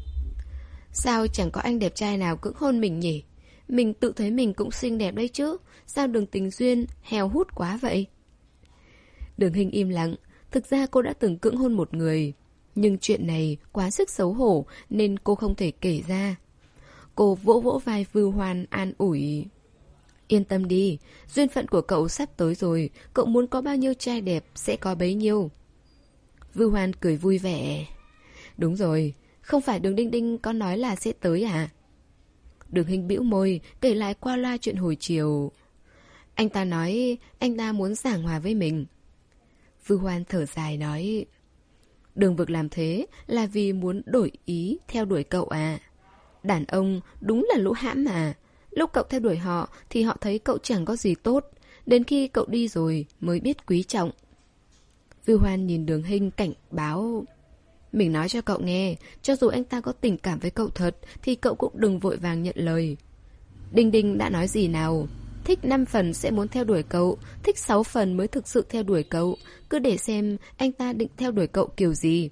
Sao chẳng có anh đẹp trai nào cưỡng hôn mình nhỉ? Mình tự thấy mình cũng xinh đẹp đấy chứ. Sao Đường Tình Duyên hèo hút quá vậy? Đường Hinh im lặng. Thực ra cô đã từng cưỡng hôn một người, nhưng chuyện này quá sức xấu hổ nên cô không thể kể ra. Cô vỗ vỗ vai Vưu Hoan an ủi. Yên tâm đi, duyên phận của cậu sắp tới rồi. Cậu muốn có bao nhiêu trai đẹp sẽ có bấy nhiêu. Vưu Hoan cười vui vẻ. Đúng rồi, không phải Đường Đinh Đinh có nói là sẽ tới à? Đường Hinh bĩu môi, kể lại qua loa chuyện hồi chiều. Anh ta nói anh ta muốn giảng hòa với mình. Vưu Hoan thở dài nói. Đường Vực làm thế là vì muốn đổi ý theo đuổi cậu à? Đàn ông đúng là lũ hãm mà. Lúc cậu theo đuổi họ thì họ thấy cậu chẳng có gì tốt. Đến khi cậu đi rồi mới biết quý trọng. Vưu Hoan nhìn Đường Hinh cảnh báo. Mình nói cho cậu nghe, cho dù anh ta có tình cảm với cậu thật thì cậu cũng đừng vội vàng nhận lời. Đinh Đinh đã nói gì nào? Thích năm phần sẽ muốn theo đuổi cậu, thích sáu phần mới thực sự theo đuổi cậu. Cứ để xem anh ta định theo đuổi cậu kiểu gì.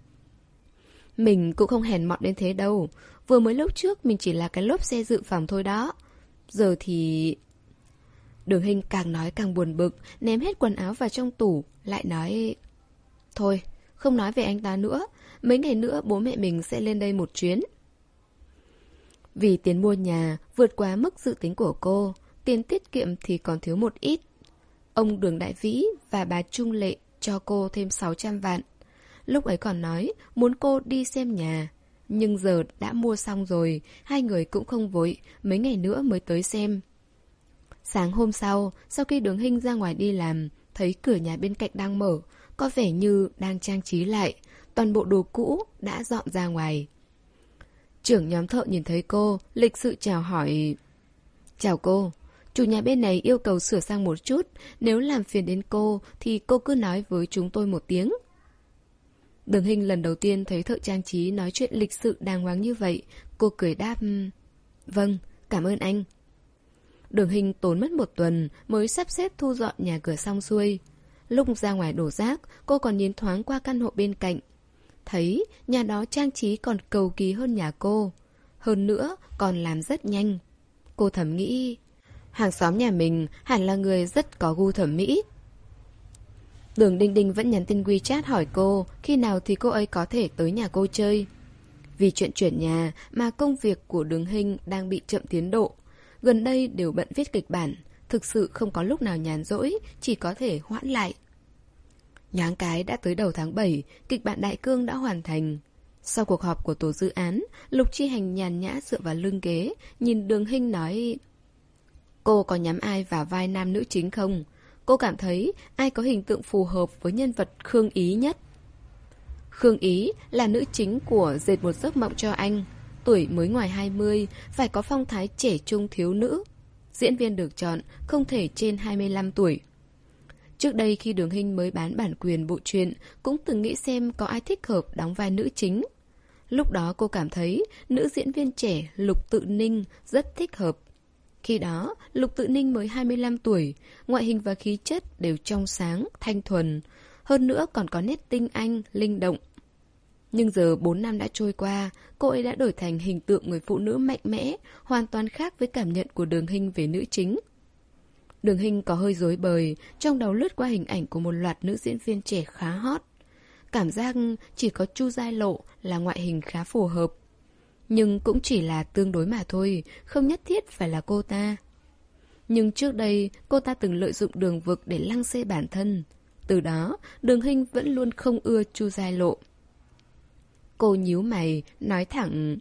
Mình cũng không hèn mọn đến thế đâu. Vừa mới lúc trước mình chỉ là cái lốp xe dự phòng thôi đó. Giờ thì... Đường Hinh càng nói càng buồn bực, ném hết quần áo vào trong tủ, lại nói... Thôi, không nói về anh ta nữa. Mấy ngày nữa bố mẹ mình sẽ lên đây một chuyến. Vì tiền mua nhà vượt quá mức dự tính của cô, tiền tiết kiệm thì còn thiếu một ít. Ông Đường Đại Vĩ và bà Trung Lệ cho cô thêm sáu trăm vạn. Lúc ấy còn nói muốn cô đi xem nhà. Nhưng giờ đã mua xong rồi, hai người cũng không vội, mấy ngày nữa mới tới xem. Sáng hôm sau, sau khi Đường Hinh ra ngoài đi làm, thấy cửa nhà bên cạnh đang mở, có vẻ như đang trang trí lại, toàn bộ đồ cũ đã dọn ra ngoài. Trưởng nhóm thợ nhìn thấy cô, lịch sự chào hỏi. Chào cô, chủ nhà bên này yêu cầu sửa sang một chút, nếu làm phiền đến cô thì cô cứ nói với chúng tôi một tiếng. Đường Hinh lần đầu tiên thấy thợ trang trí nói chuyện lịch sự đàng hoàng như vậy, cô cười đáp. Vâng, cảm ơn anh. Đường Hinh tốn mất một tuần mới sắp xếp thu dọn nhà cửa xong xuôi. Lúc ra ngoài đổ rác, cô còn nhìn thoáng qua căn hộ bên cạnh. Thấy nhà đó trang trí còn cầu kỳ hơn nhà cô. Hơn nữa còn làm rất nhanh. Cô thầm nghĩ, hàng xóm nhà mình hẳn là người rất có gu thẩm mỹ. Đường Đinh Đinh vẫn nhắn tin WeChat hỏi cô khi nào thì cô ấy có thể tới nhà cô chơi. Vì chuyện chuyển nhà mà công việc của Đường Hinh đang bị chậm tiến độ. Gần đây đều bận viết kịch bản, thực sự không có lúc nào nhàn rỗi, chỉ có thể hoãn lại. Nhoáng cái đã tới đầu tháng bảy, kịch bản Đại Cương đã hoàn thành. Sau cuộc họp của tổ dự án, Lục Chi Hành nhàn nhã dựa vào lưng ghế, nhìn Đường Hinh nói: Cô có nhắm ai vào vai nam nữ chính không? Cô cảm thấy ai có hình tượng phù hợp với nhân vật Khương Ý nhất? Khương Ý là nữ chính của Dệt một giấc mộng cho anh. Tuổi mới ngoài hai mươi, phải có phong thái trẻ trung thiếu nữ. Diễn viên được chọn không thể trên hai mươi lăm tuổi. Trước đây khi Đường Hinh mới bán bản quyền bộ truyện, cũng từng nghĩ xem có ai thích hợp đóng vai nữ chính. Lúc đó cô cảm thấy nữ diễn viên trẻ Lục Tự Ninh rất thích hợp. Khi đó, Lục Tự Ninh mới hai mươi lăm tuổi, ngoại hình và khí chất đều trong sáng, thanh thuần. Hơn nữa còn có nét tinh anh, linh động. Nhưng giờ bốn năm đã trôi qua, cô ấy đã đổi thành hình tượng người phụ nữ mạnh mẽ, hoàn toàn khác với cảm nhận của Đường Hinh về nữ chính. Đường Hinh có hơi rối bời, trong đầu lướt qua hình ảnh của một loạt nữ diễn viên trẻ khá hot. Cảm giác chỉ có Chu Giai Lộ là ngoại hình khá phù hợp. Nhưng cũng chỉ là tương đối mà thôi, không nhất thiết phải là cô ta. Nhưng trước đây, cô ta từng lợi dụng Đường Vực để lăng xê bản thân. Từ đó, Đường Hinh vẫn luôn không ưa Chu Giai Lộ. Cô nhíu mày, nói thẳng.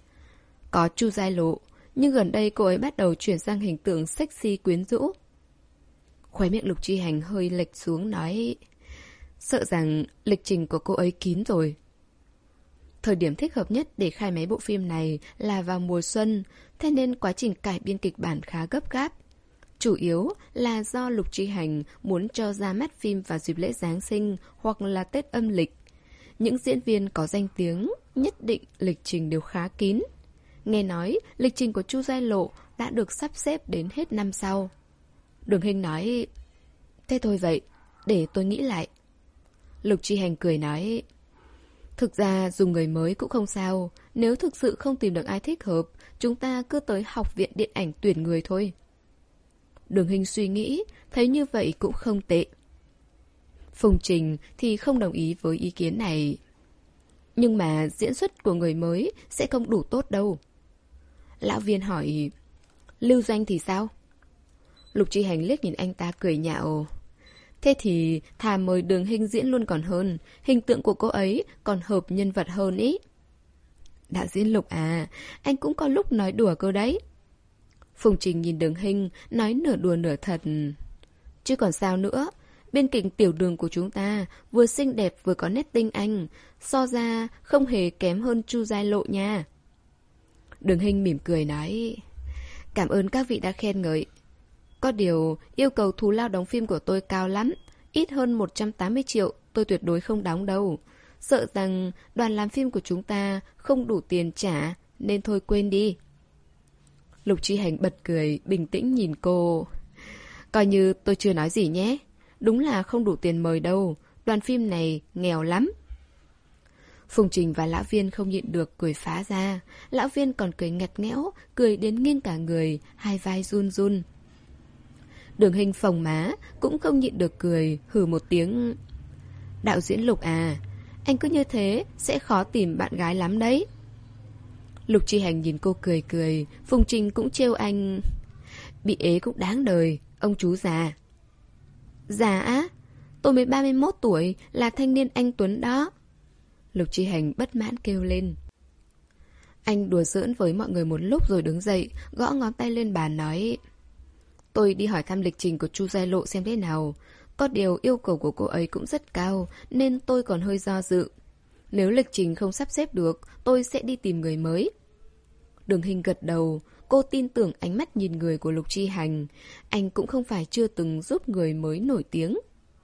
Có Chu Giai Lộ, nhưng gần đây cô ấy bắt đầu chuyển sang hình tượng sexy quyến rũ. Khóe miệng Lục Chi Hành hơi lệch xuống nói, sợ rằng lịch trình của cô ấy kín rồi. Thời điểm thích hợp nhất để khai máy bộ phim này là vào mùa xuân, thế nên quá trình cải biên kịch bản khá gấp gáp. Chủ yếu là do Lục Chi Hành muốn cho ra mắt phim vào dịp lễ Giáng sinh hoặc là Tết âm lịch. Những diễn viên có danh tiếng, nhất định lịch trình đều khá kín. Nghe nói, lịch trình của Chu Giai Lộ đã được sắp xếp đến hết năm sau. Đường Hinh nói, thế thôi vậy, để tôi nghĩ lại. Lục Chi Hành cười nói, thực ra dùng người mới cũng không sao. Nếu thực sự không tìm được ai thích hợp, chúng ta cứ tới học viện điện ảnh tuyển người thôi. Đường Hinh suy nghĩ, thấy như vậy cũng không tệ. Phùng Trình thì không đồng ý với ý kiến này. Nhưng mà diễn xuất của người mới sẽ không đủ tốt đâu. Lão Viên hỏi, Lưu Doanh thì sao? Lục Chi Hành liếc nhìn anh ta cười nhạo. Thế thì thà mời Đường Hinh diễn luôn còn hơn. Hình tượng của cô ấy còn hợp nhân vật hơn ý. Đạo diễn Lục à, anh cũng có lúc nói đùa cơ đấy. Phùng Trình nhìn Đường Hinh, nói nửa đùa nửa thật. Chứ còn sao nữa, bên cạnh tiểu Đường của chúng ta vừa xinh đẹp vừa có nét tinh anh, so ra không hề kém hơn Chu Giai Lộ nha. Đường Hinh mỉm cười nói, cảm ơn các vị đã khen ngợi. Có điều, yêu cầu thù lao đóng phim của tôi cao lắm. Ít hơn một trăm tám mươi triệu tôi tuyệt đối không đóng đâu. Sợ rằng đoàn làm phim của chúng ta không đủ tiền trả, nên thôi quên đi. Lục Chi Hành bật cười, bình tĩnh nhìn cô. Coi như tôi chưa nói gì nhé. Đúng là không đủ tiền mời đâu. Đoàn phim này nghèo lắm. Phùng Trình và Lão Viên không nhịn được cười phá ra. Lão Viên còn cười ngặt nghẽo, cười đến nghiêng cả người, hai vai run run. Đường Hinh phồng má, cũng không nhịn được cười, hừ một tiếng. Đạo diễn Lục à, anh cứ như thế sẽ khó tìm bạn gái lắm đấy. Lục Chi Hành nhìn cô cười cười, Phùng Trình cũng trêu anh. Bị ế cũng đáng đời, ông chú già. Già á? Tôi mới ba mươi mốt tuổi, là thanh niên anh Tuấn đó. Lục Chi Hành bất mãn kêu lên. Anh đùa giỡn với mọi người một lúc rồi đứng dậy, gõ ngón tay lên bàn nói. Tôi đi hỏi thăm lịch trình của Chu Giai Lộ xem thế nào. Có điều yêu cầu của cô ấy cũng rất cao, nên tôi còn hơi do dự. Nếu lịch trình không sắp xếp được, tôi sẽ đi tìm người mới. Đường Hinh gật đầu, cô tin tưởng ánh mắt nhìn người của Lục Chi Hành. Anh cũng không phải chưa từng giúp người mới nổi tiếng.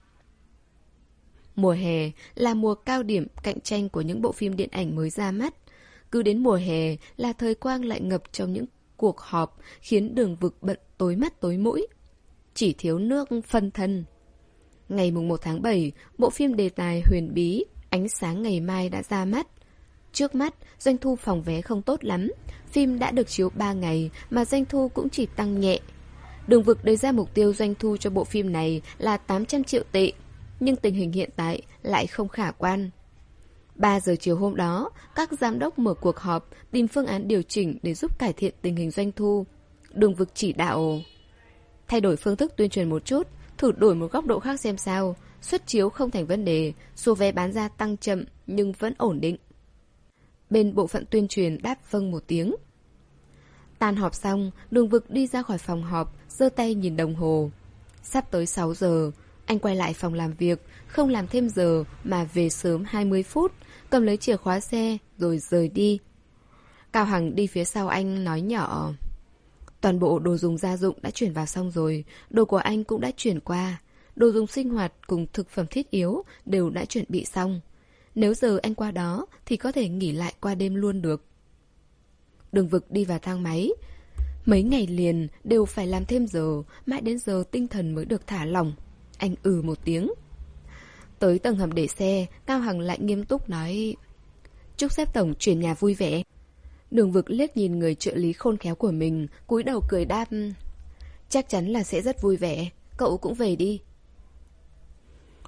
Mùa hè là mùa cao điểm cạnh tranh của những bộ phim điện ảnh mới ra mắt. Cứ đến mùa hè là thời quang lại ngập trong những cuộc họp khiến Đường Vực bận tối mắt tối mũi. Chỉ thiếu nước phân thân. Ngày mùng một tháng bảy, bộ phim đề tài huyền bí Ánh sáng ngày mai đã ra mắt. Trước mắt, doanh thu phòng vé không tốt lắm. Phim đã được chiếu ba ngày mà doanh thu cũng chỉ tăng nhẹ. Đường Vực đề ra mục tiêu doanh thu cho bộ phim này là tám trăm triệu tệ. Nhưng tình hình hiện tại lại không khả quan. ba giờ chiều hôm đó, các giám đốc mở cuộc họp tìm phương án điều chỉnh để giúp cải thiện tình hình doanh thu. Đường Vực chỉ đạo thay đổi phương thức tuyên truyền một chút, thử đổi một góc độ khác xem sao. Xuất chiếu không thành vấn đề, số vé bán ra tăng chậm nhưng vẫn ổn định. Bên bộ phận tuyên truyền đáp vâng một tiếng. Tan họp xong, Đường Vực đi ra khỏi phòng họp, giơ tay nhìn đồng hồ. Sắp tới sáu giờ, anh quay lại phòng làm việc, không làm thêm giờ mà về sớm hai mươi phút, cầm lấy chìa khóa xe rồi rời đi. Cao Hằng đi phía sau anh nói nhỏ. Toàn bộ đồ dùng gia dụng đã chuyển vào xong rồi, đồ của anh cũng đã chuyển qua. Đồ dùng sinh hoạt cùng thực phẩm thiết yếu đều đã chuẩn bị xong. Nếu giờ anh qua đó thì có thể nghỉ lại qua đêm luôn được. Đường Vực đi vào thang máy. Mấy ngày liền đều phải làm thêm giờ, mãi đến giờ tinh thần mới được thả lỏng. Anh ừ một tiếng. Tới tầng hầm để xe, Cao Hằng lại nghiêm túc nói. Chúc sếp tổng chuyển nhà vui vẻ. Đường Vực liếc nhìn người trợ lý khôn khéo của mình, cúi đầu cười đáp. Chắc chắn là sẽ rất vui vẻ, cậu cũng về đi.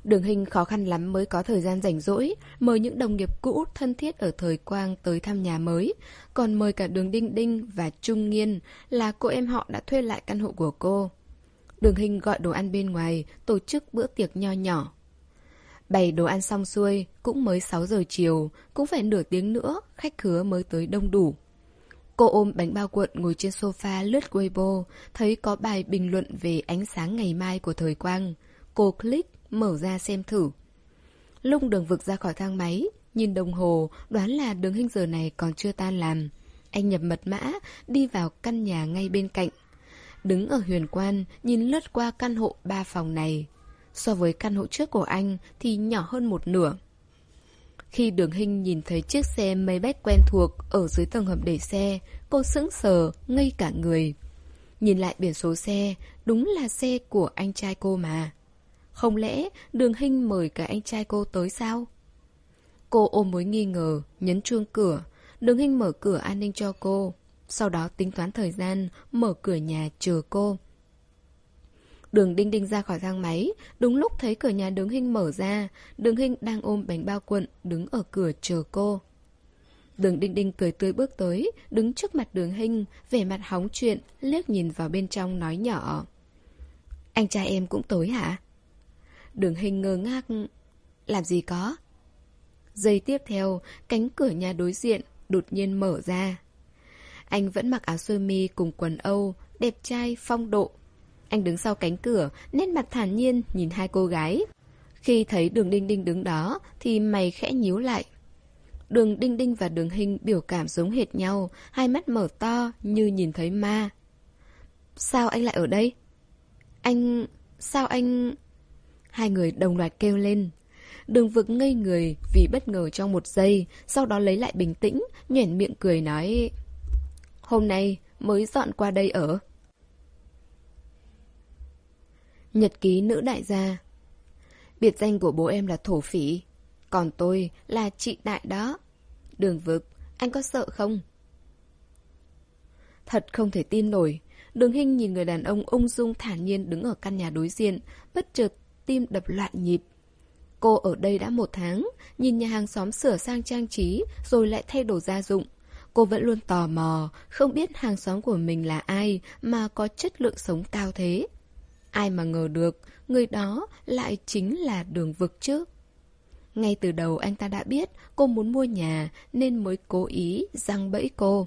Đường Hinh khó khăn lắm mới có thời gian rảnh rỗi, mời những đồng nghiệp cũ thân thiết ở thời Quang tới thăm nhà mới, còn mời cả Đường Đinh Đinh và Trung Nghiên là cô em họ đã thuê lại căn hộ của cô. Đường Hinh gọi đồ ăn bên ngoài, tổ chức bữa tiệc nho nhỏ. Bày đồ ăn xong xuôi, cũng mới sáu giờ chiều, cũng phải nửa tiếng nữa, khách khứa mới tới đông đủ. Cô ôm bánh bao cuộn ngồi trên sofa lướt Weibo, thấy có bài bình luận về ánh sáng ngày mai của thời Quang. Cô click, mở ra xem thử. Lúc Đường Vực ra khỏi thang máy, nhìn đồng hồ, đoán là Đường Hinh giờ này còn chưa tan làm. Anh nhập mật mã, đi vào căn nhà ngay bên cạnh. Đứng ở huyền quan, nhìn lướt qua căn hộ ba phòng này. So với căn hộ trước của anh thì nhỏ hơn một nửa. Khi Đường Hinh nhìn thấy chiếc xe Maybach quen thuộc ở dưới tầng hầm để xe, cô sững sờ, ngây cả người. Nhìn lại biển số xe, đúng là xe của anh trai cô mà. Không lẽ Đường Hinh mời cả anh trai cô tới sao? Cô ôm mối nghi ngờ, nhấn chuông cửa. Đường Hinh mở cửa an ninh cho cô. Sau đó tính toán thời gian, mở cửa nhà chờ cô. Đường Đinh Đinh ra khỏi thang máy, đúng lúc thấy cửa nhà Đường Hinh mở ra. Đường Hinh đang ôm bánh bao cuộn, đứng ở cửa chờ cô. Đường Đinh Đinh cười tươi bước tới, đứng trước mặt Đường Hinh, vẻ mặt hóng chuyện, liếc nhìn vào bên trong nói nhỏ. Anh trai em cũng tới hả? Đường Hinh ngơ ngác. Làm gì có? Giây tiếp theo, cánh cửa nhà đối diện đột nhiên mở ra. Anh vẫn mặc áo sơ mi cùng quần Âu, đẹp trai, phong độ. Anh đứng sau cánh cửa, nét mặt thản nhiên nhìn hai cô gái. Khi thấy Đường Đinh Đinh đứng đó thì mày khẽ nhíu lại. Đường Đinh Đinh và Đường Hinh biểu cảm giống hệt nhau, hai mắt mở to như nhìn thấy ma. Sao anh lại ở đây? Anh... sao anh... Hai người đồng loạt kêu lên. Đường Vực ngây người vì bất ngờ trong một giây, sau đó lấy lại bình tĩnh, nhoẻn miệng cười nói: Hôm nay mới dọn qua đây ở. Nhật ký nữ đại gia. Biệt danh của bố em là thổ phỉ, còn tôi là chị đại đó. Đường Vực, anh có sợ không? Thật không thể tin nổi. Đường Hinh nhìn người đàn ông ung dung thản nhiên đứng ở căn nhà đối diện, bất chợt tim đập loạn nhịp. Cô ở đây đã một tháng, nhìn nhà hàng xóm sửa sang trang trí rồi lại thay đổi gia dụng. Cô vẫn luôn tò mò, không biết hàng xóm của mình là ai mà có chất lượng sống cao thế. Ai mà ngờ được, người đó lại chính là Đường Vực chứ. Ngay từ đầu anh ta đã biết cô muốn mua nhà nên mới cố ý giăng bẫy cô.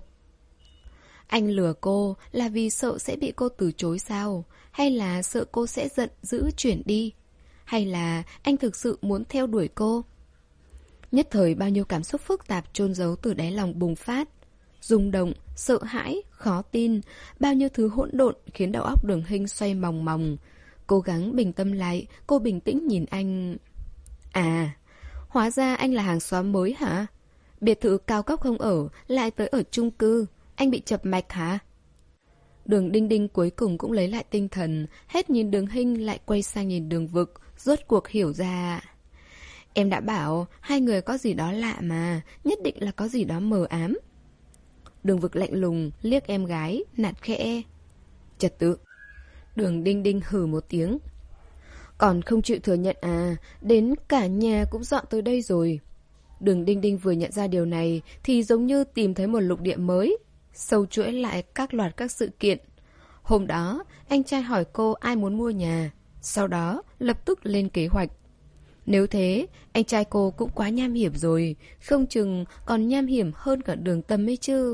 Anh lừa cô là vì sợ sẽ bị cô từ chối sao? Hay là sợ cô sẽ giận dữ chuyển đi? Hay là anh thực sự muốn theo đuổi cô? Nhất thời bao nhiêu cảm xúc phức tạp chôn giấu từ đáy lòng bùng phát. Rung động, sợ hãi, khó tin, bao nhiêu thứ hỗn độn khiến đầu óc Đường Hinh xoay mòng mòng. Cố gắng bình tâm lại, cô bình tĩnh nhìn anh. À, hóa ra anh là hàng xóm mới hả? Biệt thự cao cấp không ở, lại tới ở chung cư. Anh bị chập mạch hả? Đường Đinh Đinh cuối cùng cũng lấy lại tinh thần, hết nhìn Đường Hinh lại quay sang nhìn Đường Vực, rốt cuộc hiểu ra. Em đã bảo, hai người có gì đó lạ mà, nhất định là có gì đó mờ ám. Đường Vực lạnh lùng, liếc em gái, nạt khẽ. Trật tự. Đường Đinh Đinh hừ một tiếng. Còn không chịu thừa nhận à, đến cả nhà cũng dọn tới đây rồi. Đường Đinh Đinh vừa nhận ra điều này thì giống như tìm thấy một lục địa mới, sâu chuỗi lại các loạt các sự kiện. Hôm đó, anh trai hỏi cô ai muốn mua nhà, sau đó lập tức lên kế hoạch. Nếu thế, anh trai cô cũng quá nham hiểm rồi, không chừng còn nham hiểm hơn cả Đường Tâm ấy chứ.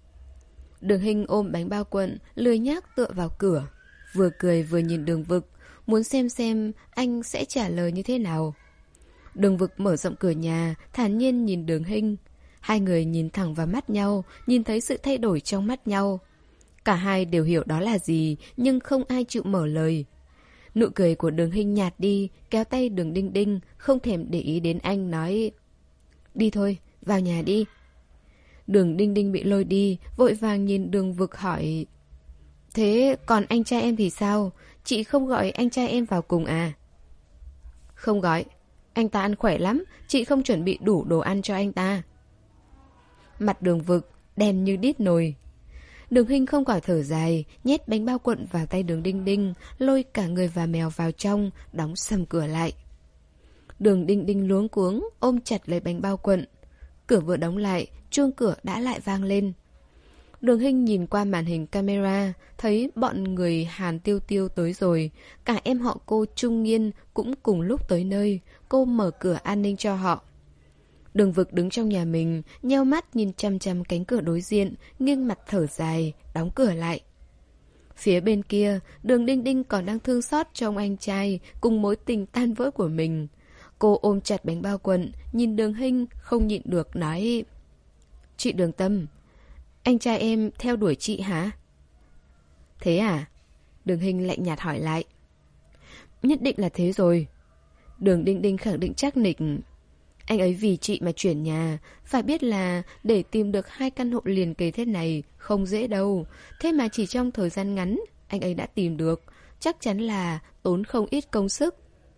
Đường Hinh ôm bánh bao cuộn, lười nhác tựa vào cửa, vừa cười vừa nhìn Đường Vực, muốn xem xem anh sẽ trả lời như thế nào. Đường Vực mở rộng cửa nhà, thản nhiên nhìn Đường Hinh. Hai người nhìn thẳng vào mắt nhau, nhìn thấy sự thay đổi trong mắt nhau. Cả hai đều hiểu đó là gì, nhưng không ai chịu mở lời. Nụ cười của Đường Hinh nhạt đi, kéo tay Đường Đinh Đinh, không thèm để ý đến anh, nói: Đi thôi, vào nhà đi. Đường Đinh Đinh bị lôi đi, vội vàng nhìn Đường Vực hỏi: Thế còn anh trai em thì sao? Chị không gọi anh trai em vào cùng à? Không gọi. Anh ta ăn khỏe lắm, chị không chuẩn bị đủ đồ ăn cho anh ta. Mặt Đường Vực đen như đít nồi. Đường Hinh không khỏi thở dài, nhét bánh bao cuộn vào tay Đường Đinh Đinh, lôi cả người và mèo vào trong, đóng sầm cửa lại. Đường Đinh Đinh luống cuống, ôm chặt lấy bánh bao cuộn. Cửa vừa đóng lại, chuông cửa đã lại vang lên. Đường Hinh nhìn qua màn hình camera, thấy bọn người Hàn Tiêu Tiêu tới rồi. Cả em họ cô Trung Nghiên cũng cùng lúc tới nơi. Cô mở cửa an ninh cho họ. Đường Vực đứng trong nhà mình, nheo mắt nhìn chăm chăm cánh cửa đối diện, nghiêng mặt thở dài, đóng cửa lại. Phía bên kia, Đường Đinh Đinh còn đang thương xót cho ông anh trai cùng mối tình tan vỡ của mình. Cô ôm chặt bánh bao cuộn, nhìn Đường Hinh không nhịn được nói: Chị Đường Tâm, anh trai em theo đuổi chị hả? Thế à? Đường Hinh lạnh nhạt hỏi lại. Nhất định là thế rồi. Đường Đinh Đinh khẳng định chắc nịch. Anh ấy vì chị mà chuyển nhà. Phải biết là để tìm được hai căn hộ liền kề thế này không dễ đâu. Thế mà chỉ trong thời gian ngắn anh ấy đã tìm được. Chắc chắn là tốn không ít công sức.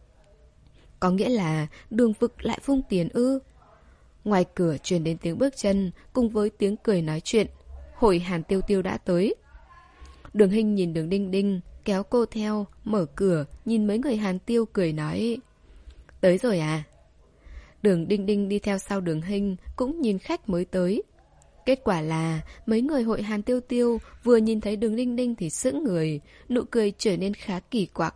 Có nghĩa là Đường Vực lại vung tiền ư? Ngoài cửa truyền đến tiếng bước chân cùng với tiếng cười nói chuyện. Hội Hàn Tiêu Tiêu đã tới. Đường Hinh nhìn Đường Đinh Đinh, kéo cô theo, mở cửa, nhìn mấy người Hàn Tiêu cười nói: Tới rồi à? Đường Đinh Đinh đi theo sau Đường Hinh, cũng nhìn khách mới tới. Kết quả là mấy người hội Hàn Tiêu Tiêu vừa nhìn thấy Đường Đinh Đinh thì sững người, nụ cười trở nên khá kỳ quặc.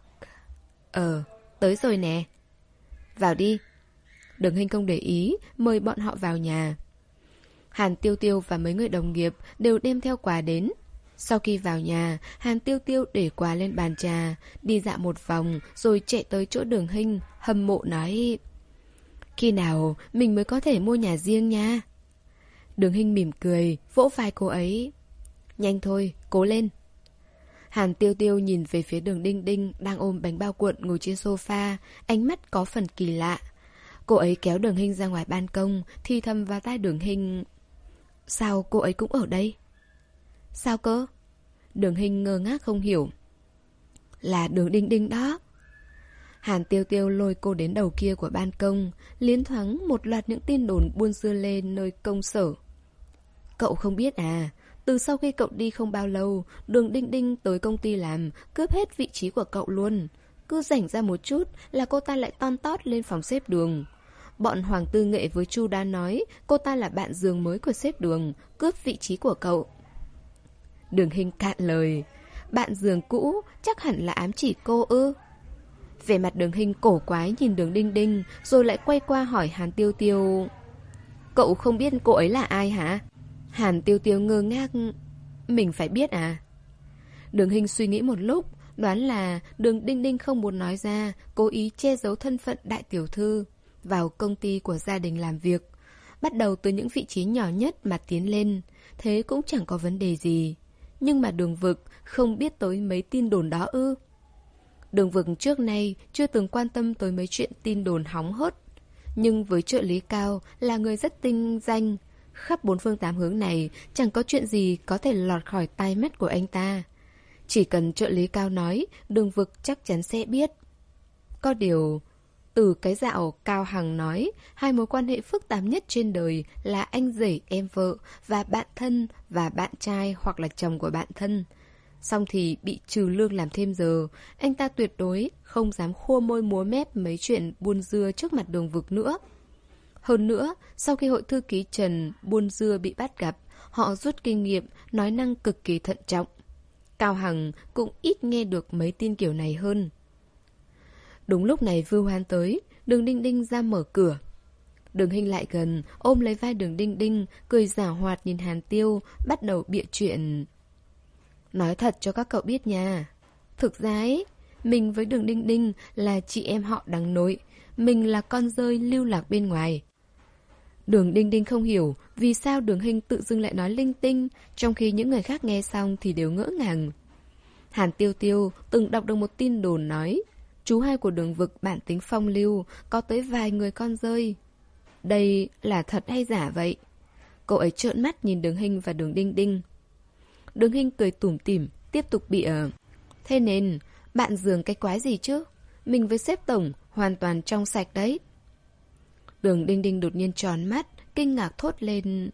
Ờ, tới rồi nè. Vào đi. Đường Hinh không để ý, mời bọn họ vào nhà. Hàn Tiêu Tiêu và mấy người đồng nghiệp đều đem theo quà đến. Sau khi vào nhà, Hàn Tiêu Tiêu để quà lên bàn trà, đi dạo một vòng rồi chạy tới chỗ Đường Hinh, hâm mộ nói: Khi nào mình mới có thể mua nhà riêng nha? Đường Hinh mỉm cười, vỗ vai cô ấy: Nhanh thôi, cố lên. Hàn Tiêu Tiêu nhìn về phía Đường Đinh Đinh đang ôm bánh bao cuộn ngồi trên sofa, ánh mắt có phần kỳ lạ. Cô ấy kéo Đường Hinh ra ngoài ban công, thì thầm vào tai Đường Hinh: Sao cô ấy cũng ở đây? Sao cơ? Đường Hinh ngơ ngác không hiểu. Là Đường Đinh Đinh đó. Hàn Tiêu Tiêu lôi cô đến đầu kia của ban công, liến thoáng một loạt những tin đồn buôn dưa lên nơi công sở. Cậu không biết à, từ sau khi cậu đi không bao lâu, Đường Đinh Đinh tới công ty làm, cướp hết vị trí của cậu luôn. Cứ rảnh ra một chút là cô ta lại ton tót lên phòng sếp Đường. Bọn Hoàng Tư Nghệ với Chu đã nói cô ta là bạn giường mới của sếp Đường, cướp vị trí của cậu. Đường Hinh cạn lời. Bạn giường cũ chắc hẳn là ám chỉ cô ư? Vẻ mặt Đường Hinh cổ quái nhìn Đường Đinh Đinh, rồi lại quay qua hỏi Hàn Tiêu Tiêu: Cậu không biết cô ấy là ai hả? Hàn Tiêu Tiêu ngơ ngác: Mình phải biết à? Đường Hinh suy nghĩ một lúc, đoán là Đường Đinh Đinh không muốn nói ra, cố ý che giấu thân phận đại tiểu thư, vào công ty của gia đình làm việc, bắt đầu từ những vị trí nhỏ nhất mà tiến lên. Thế cũng chẳng có vấn đề gì. Nhưng mà Đường Vực không biết tới mấy tin đồn đó ư? Đường Vực trước nay chưa từng quan tâm tới mấy chuyện tin đồn hóng hớt. Nhưng với trợ lý Cao là người rất tinh danh, khắp bốn phương tám hướng này chẳng có chuyện gì có thể lọt khỏi tai mắt của anh ta. Chỉ cần trợ lý Cao nói, Đường Vực chắc chắn sẽ biết. Có điều, từ cái dạo Cao Hằng nói, hai mối quan hệ phức tạp nhất trên đời là anh rể em vợ và bạn thân và bạn trai hoặc là chồng của bạn thân. Xong thì bị trừ lương làm thêm giờ, anh ta tuyệt đối không dám khua môi múa mép mấy chuyện buôn dưa trước mặt Đường Vực nữa. Hơn nữa, sau khi hội thư ký Trần buôn dưa bị bắt gặp, họ rút kinh nghiệm, nói năng cực kỳ thận trọng. Cao Hằng cũng ít nghe được mấy tin kiểu này hơn. Đúng lúc này Vưu Hoan tới, Đường Đinh Đinh ra mở cửa. Đường Hinh lại gần, ôm lấy vai Đường Đinh Đinh, cười giảo hoạt nhìn Hàn Tiêu, bắt đầu bịa chuyện. Nói thật cho các cậu biết nha. Thực ra ấy, mình với Đường Đinh Đinh là chị em họ đằng nội, mình là con dơi lưu lạc bên ngoài. Đường Đinh Đinh không hiểu vì sao Đường Hinh tự dưng lại nói linh tinh, trong khi những người khác nghe xong thì đều ngỡ ngàng. Hàn Tiêu Tiêu từng đọc được một tin đồn nói chú hai của Đường Vực bản tính phong lưu, có tới vài người con dơi. Đây là thật hay giả vậy? Cô ấy trợn mắt nhìn Đường Hinh và Đường Đinh Đinh. Đường Hinh cười tủm tỉm, tiếp tục bịa. Thế nên, bạn giường cái quái gì chứ? Mình với sếp tổng hoàn toàn trong sạch đấy. Đường Đinh Đinh đột nhiên tròn mắt, kinh ngạc thốt lên.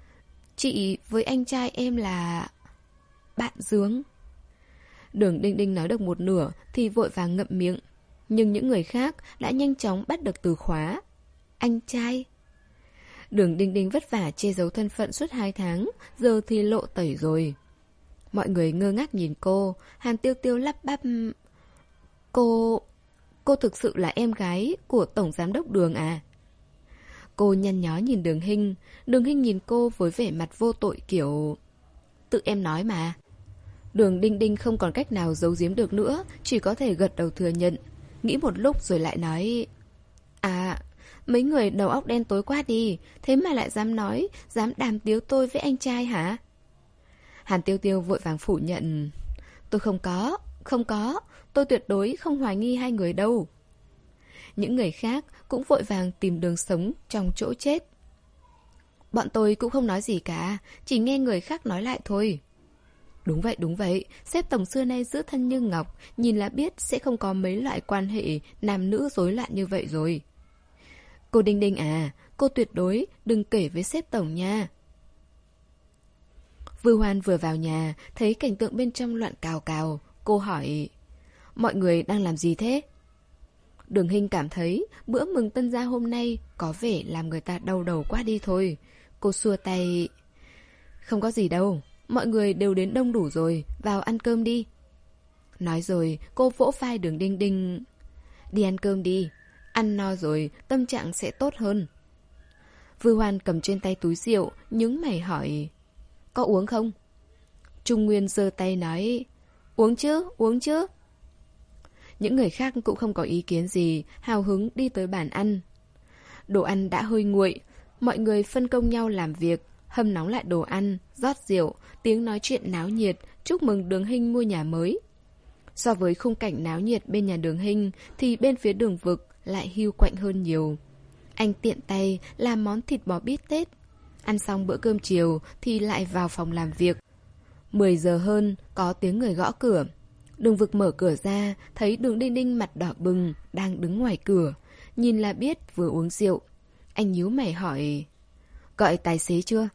Chị với anh trai em là... bạn giường. Đường Đinh Đinh nói được một nửa thì vội vàng ngậm miệng. nhưng những người khác đã nhanh chóng bắt được từ khóa. Anh trai. Đường Đinh Đinh vất vả che giấu thân phận suốt hai tháng, giờ thì lộ tẩy rồi. Mọi người ngơ ngác nhìn cô, Hàn Tiêu Tiêu lắp bắp. Cô... cô thực sự là em gái của Tổng Giám đốc Đường à? Cô nhăn nhó nhìn Đường Hinh, Đường Hinh nhìn cô với vẻ mặt vô tội kiểu... Tự em nói mà. Đường Đinh Đinh không còn cách nào giấu giếm được nữa, chỉ có thể gật đầu thừa nhận. Nghĩ một lúc rồi lại nói... À, mấy người đầu óc đen tối quá đi, thế mà lại dám nói, dám đàm tiếu tôi với anh trai hả? Hàn Tiêu Tiêu vội vàng phủ nhận. Tôi không có, không có, tôi tuyệt đối không hoài nghi hai người đâu. Những người khác cũng vội vàng tìm đường sống trong chỗ chết. Bọn tôi cũng không nói gì cả, chỉ nghe người khác nói lại thôi. Đúng vậy, đúng vậy, sếp tổng xưa nay giữ thân như ngọc, nhìn là biết sẽ không có mấy loại quan hệ nam nữ rối loạn như vậy rồi. Cô Đinh Đinh à, cô tuyệt đối đừng kể với sếp tổng nha. Vư Hoan vừa vào nhà, thấy cảnh tượng bên trong loạn cào cào, cô hỏi, mọi người đang làm gì thế? Đường Hinh cảm thấy bữa mừng tân gia hôm nay có vẻ làm người ta đau đầu quá đi thôi. Cô xua tay, không có gì đâu, mọi người đều đến đông đủ rồi, vào ăn cơm đi. Nói rồi, cô vỗ vai Đường Đinh Đinh, đi ăn cơm đi, ăn no rồi tâm trạng sẽ tốt hơn. Vư Hoan cầm trên tay túi rượu, nhướng mày hỏi, có uống không? Trung Nguyên giơ tay nói, uống chứ, uống chứ. Những người khác cũng không có ý kiến gì, hào hứng đi tới bàn ăn. Đồ ăn đã hơi nguội, mọi người phân công nhau làm việc, hâm nóng lại đồ ăn, rót rượu, tiếng nói chuyện náo nhiệt, chúc mừng Đường Hinh mua nhà mới. So với khung cảnh náo nhiệt bên nhà Đường Hinh thì bên phía Đường Vực lại hiu quạnh hơn nhiều. Anh tiện tay làm món thịt bò bít tết. Ăn xong bữa cơm chiều thì lại vào phòng làm việc. Mười giờ hơn có tiếng người gõ cửa. Đường Vực mở cửa ra, thấy Đường Đinh Đinh mặt đỏ bừng đang đứng ngoài cửa, nhìn là biết vừa uống rượu. Anh nhíu mày hỏi, gọi tài xế chưa?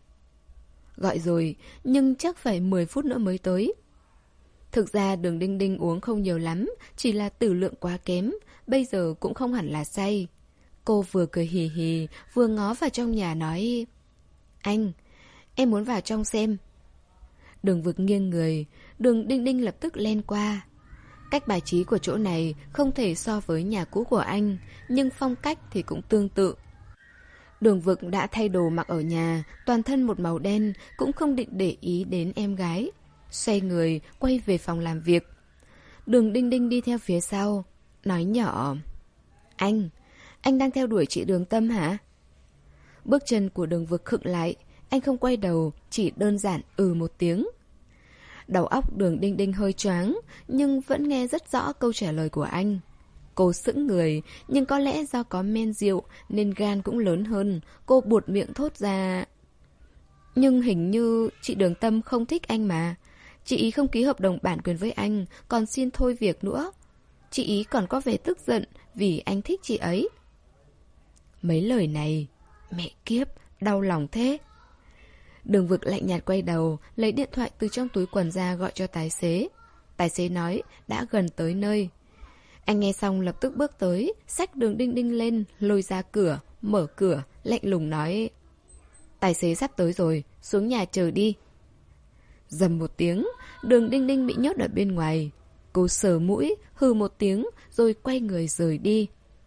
Gọi rồi, nhưng chắc phải mười phút nữa mới tới. Thực ra Đường Đinh Đinh uống không nhiều lắm, chỉ là tử lượng quá kém, bây giờ cũng không hẳn là say. Cô vừa cười hì hì, vừa ngó vào trong nhà nói, anh, em muốn vào trong xem. Đường Vực nghiêng người, Đường Đinh Đinh lập tức len qua. Cách bài trí của chỗ này không thể so với nhà cũ của anh, nhưng phong cách thì cũng tương tự. Đường Vực đã thay đồ mặc ở nhà, toàn thân một màu đen, cũng không định để ý đến em gái. Xoay người, quay về phòng làm việc. Đường Đinh Đinh đi theo phía sau, nói nhỏ, anh, anh đang theo đuổi chị Đường Tâm hả? Bước chân của Đường Vực khựng lại, anh không quay đầu, chỉ đơn giản ừ một tiếng. Đầu óc Đường Đinh Đinh hơi choáng, nhưng vẫn nghe rất rõ câu trả lời của anh. Cô sững người, nhưng có lẽ do có men rượu nên gan cũng lớn hơn, cô buột miệng thốt ra. Nhưng hình như chị Đường Tâm không thích anh mà. Chị ý không ký hợp đồng bản quyền với anh, còn xin thôi việc nữa. Chị ý còn có vẻ tức giận vì anh thích chị ấy. Mấy lời này, mẹ kiếp, đau lòng thế. Đường Vực lạnh nhạt quay đầu, lấy điện thoại từ trong túi quần ra gọi cho tài xế. Tài xế nói đã gần tới nơi. Anh nghe xong lập tức bước tới, xách Đường Đinh Đinh lên, lôi ra cửa, mở cửa, lạnh lùng nói, tài xế sắp tới rồi, xuống nhà chờ đi. Dầm một tiếng, Đường Đinh Đinh bị nhốt ở bên ngoài. Cô sờ mũi, hừ một tiếng, rồi quay người rời đi.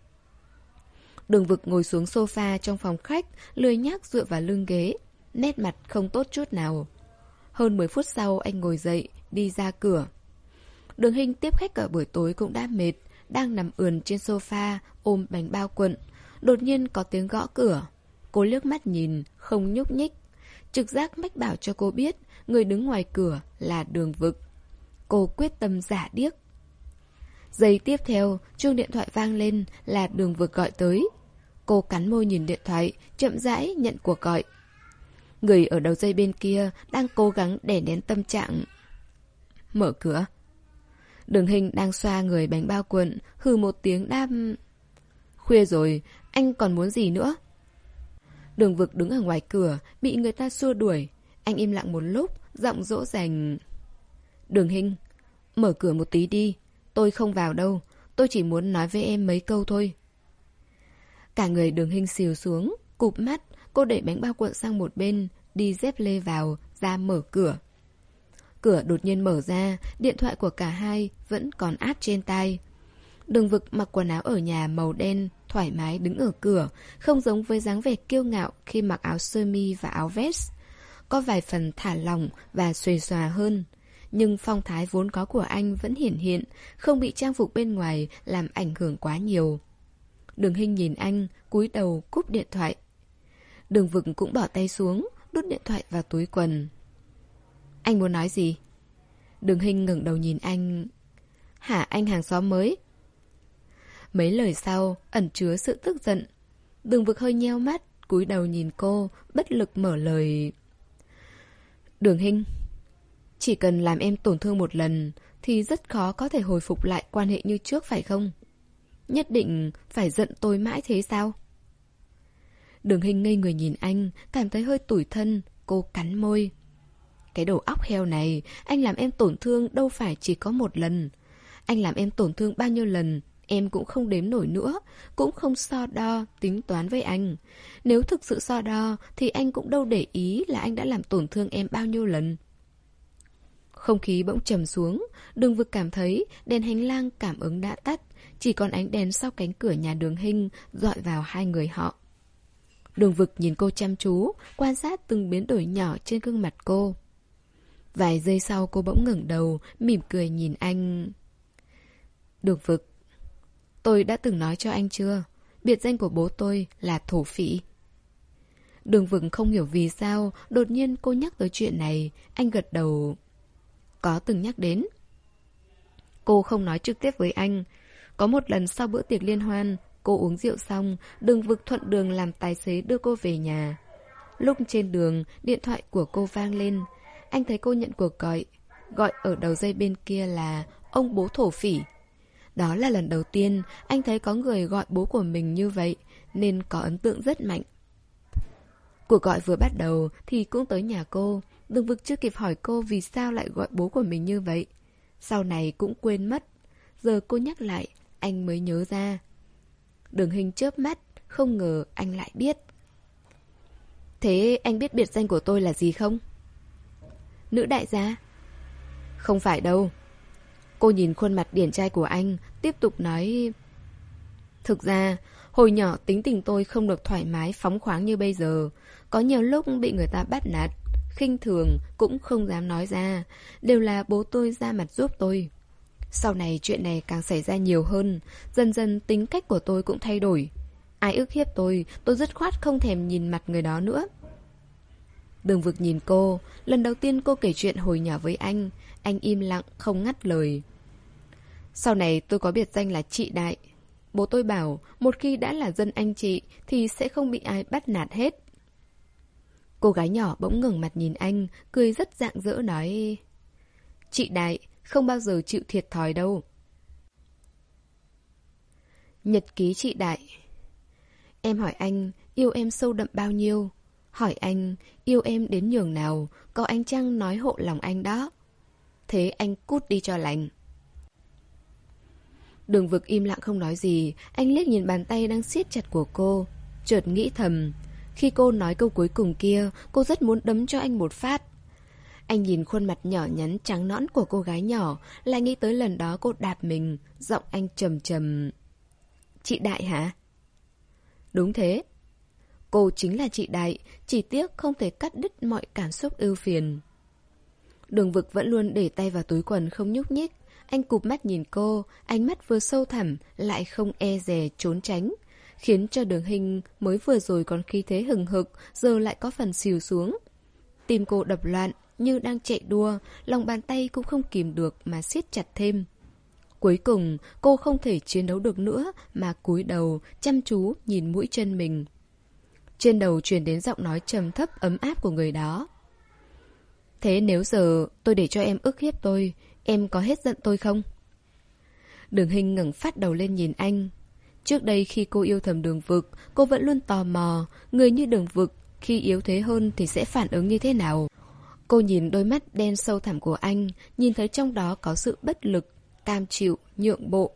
Đường Vực ngồi xuống sofa trong phòng khách, lười nhác dựa vào lưng ghế, nét mặt không tốt chút nào. Hơn mười phút sau anh ngồi dậy, đi ra cửa. Đường Hinh tiếp khách cả buổi tối cũng đã mệt, đang nằm ườn trên sofa, ôm bánh bao cuộn. Đột nhiên có tiếng gõ cửa. Cô liếc mắt nhìn, không nhúc nhích. Trực giác mách bảo cho cô biết, người đứng ngoài cửa là Đường Vực. Cô quyết tâm giả điếc. Giây tiếp theo, chuông điện thoại vang lên là Đường Vực gọi tới. Cô cắn môi nhìn điện thoại, chậm rãi nhận cuộc gọi. Người ở đầu dây bên kia đang cố gắng đè nén tâm trạng. Mở cửa. Đường Hinh đang xoa người bánh bao cuộn, hừ một tiếng đáp, khuya rồi, anh còn muốn gì nữa? Đường Vực đứng ở ngoài cửa, bị người ta xua đuổi. Anh im lặng một lúc, giọng dỗ dành, Đường Hinh, mở cửa một tí đi, tôi không vào đâu. tôi chỉ muốn nói với em mấy câu thôi. Cả người Đường Hinh xìu xuống, cụp mắt, cô đẩy bánh bao cuộn sang một bên, đi dép lê vào, ra mở cửa. Cửa đột nhiên mở ra, điện thoại của cả hai vẫn còn áp trên tai. Đường Vực mặc quần áo ở nhà màu đen, thoải mái đứng ở cửa, không giống với dáng vẻ kiêu ngạo khi mặc áo sơ mi và áo vest. Có vài phần thả lỏng và xuề xòa hơn. Nhưng phong thái vốn có của anh vẫn hiển hiện, không bị trang phục bên ngoài làm ảnh hưởng quá nhiều. Đường Hinh nhìn anh, cúi đầu cúp điện thoại. Đường Vực cũng bỏ tay xuống, đút điện thoại vào túi quần. Anh muốn nói gì? Đường Hinh ngẩng đầu nhìn anh. Hả, anh hàng xóm mới? Mấy lời sau ẩn chứa sự tức giận. Đường Vực hơi nheo mắt, cúi đầu nhìn cô, bất lực mở lời. Đường Hinh, chỉ cần làm em tổn thương một lần thì rất khó có thể hồi phục lại quan hệ như trước phải không? Nhất định phải giận tôi mãi thế sao? Đường Hinh ngây người nhìn anh, cảm thấy hơi tủi thân, cô cắn môi. Cái đầu óc heo này, anh làm em tổn thương đâu phải chỉ có một lần. Anh làm em tổn thương bao nhiêu lần, em cũng không đếm nổi nữa, cũng không so đo, tính toán với anh. Nếu thực sự so đo, thì anh cũng đâu để ý là anh đã làm tổn thương em bao nhiêu lần. Không khí bỗng trầm xuống, Đường Vực cảm thấy đèn hành lang cảm ứng đã tắt, chỉ còn ánh đèn sau cánh cửa nhà Đường Hinh dọi vào hai người họ. Đường Vực nhìn cô chăm chú, quan sát từng biến đổi nhỏ trên gương mặt cô. Vài giây sau cô bỗng ngẩng đầu, mỉm cười nhìn anh. Đường Vực, tôi đã từng nói cho anh chưa? Biệt danh của bố tôi là thổ phỉ. Đường Vực không hiểu vì sao đột nhiên cô nhắc tới chuyện này. Anh gật đầu. Có từng nhắc đến. Cô không nói trực tiếp với anh. Có một lần sau bữa tiệc liên hoan, cô uống rượu xong, Đường Vực thuận đường làm tài xế đưa cô về nhà. Lúc trên đường, điện thoại của cô vang lên. Anh thấy cô nhận cuộc gọi. Gọi ở đầu dây bên kia là ông bố thổ phỉ. Đó là lần đầu tiên anh thấy có người gọi bố của mình như vậy, nên có ấn tượng rất mạnh. Cuộc gọi vừa bắt đầu thì cũng tới nhà cô. Đường Vực chưa kịp hỏi cô vì sao lại gọi bố của mình như vậy. Sau này cũng quên mất. Giờ cô nhắc lại, anh mới nhớ ra. Đường Hinh chớp mắt, không ngờ anh lại biết. Thế anh biết biệt danh của tôi là gì không? Nữ đại gia? Không phải đâu. Cô nhìn khuôn mặt điển trai của anh, tiếp tục nói. Thực ra, hồi nhỏ tính tình tôi không được thoải mái phóng khoáng như bây giờ. Có nhiều lúc bị người ta bắt nạt, khinh thường cũng không dám nói ra. Đều là bố tôi ra mặt giúp tôi. Sau này chuyện này càng xảy ra nhiều hơn. Dần dần tính cách của tôi cũng thay đổi. Ai ức hiếp tôi, tôi dứt khoát không thèm nhìn mặt người đó nữa. Đường Vực nhìn cô. Lần đầu tiên cô kể chuyện hồi nhỏ với anh. Anh im lặng không ngắt lời. Sau này tôi có biệt danh là chị đại. Bố tôi bảo một khi đã là dân anh chị thì sẽ không bị ai bắt nạt hết. Cô gái nhỏ bỗng ngẩng mặt nhìn anh, cười rất rạng rỡ nói. Chị đại không bao giờ chịu thiệt thòi đâu. Nhật ký chị đại. Em hỏi anh yêu em sâu đậm bao nhiêu. Hỏi anh yêu em đến nhường nào. Có anh chăng nói hộ lòng anh đó. Thế anh cút đi cho lành. Đường Vực im lặng không nói gì. Anh liếc nhìn bàn tay đang siết chặt của cô, chợt nghĩ thầm. Khi cô nói câu cuối cùng kia, cô rất muốn đấm cho anh một phát. Anh nhìn khuôn mặt nhỏ nhắn trắng nõn của cô gái nhỏ, lại nghĩ tới lần đó cô đạp mình. Giọng anh trầm trầm. Chị Đại hả? Đúng thế. Cô chính là chị Đại, chỉ tiếc không thể cắt đứt mọi cảm xúc ưu phiền. Đường Vực vẫn luôn để tay vào túi quần không nhúc nhích. Anh cụp mắt nhìn cô, ánh mắt vừa sâu thẳm lại không e dè trốn tránh, khiến cho Đường Hinh mới vừa rồi còn khí thế hừng hực, giờ lại có phần xìu xuống. Tim cô đập loạn như đang chạy đua, lòng bàn tay cũng không kìm được mà siết chặt thêm. Cuối cùng cô không thể chiến đấu được nữa mà cúi đầu chăm chú nhìn mũi chân mình. Trên đầu truyền đến giọng nói trầm thấp ấm áp của người đó. Thế nếu giờ tôi để cho em ức hiếp tôi, em có hết giận tôi không? Đường Hinh ngẩng phát đầu lên nhìn anh. Trước đây khi cô yêu thầm Đường Vực, cô vẫn luôn tò mò, người như Đường Vực khi yếu thế hơn thì sẽ phản ứng như thế nào. Cô nhìn đôi mắt đen sâu thẳm của anh, nhìn thấy trong đó có sự bất lực, cam chịu, nhượng bộ.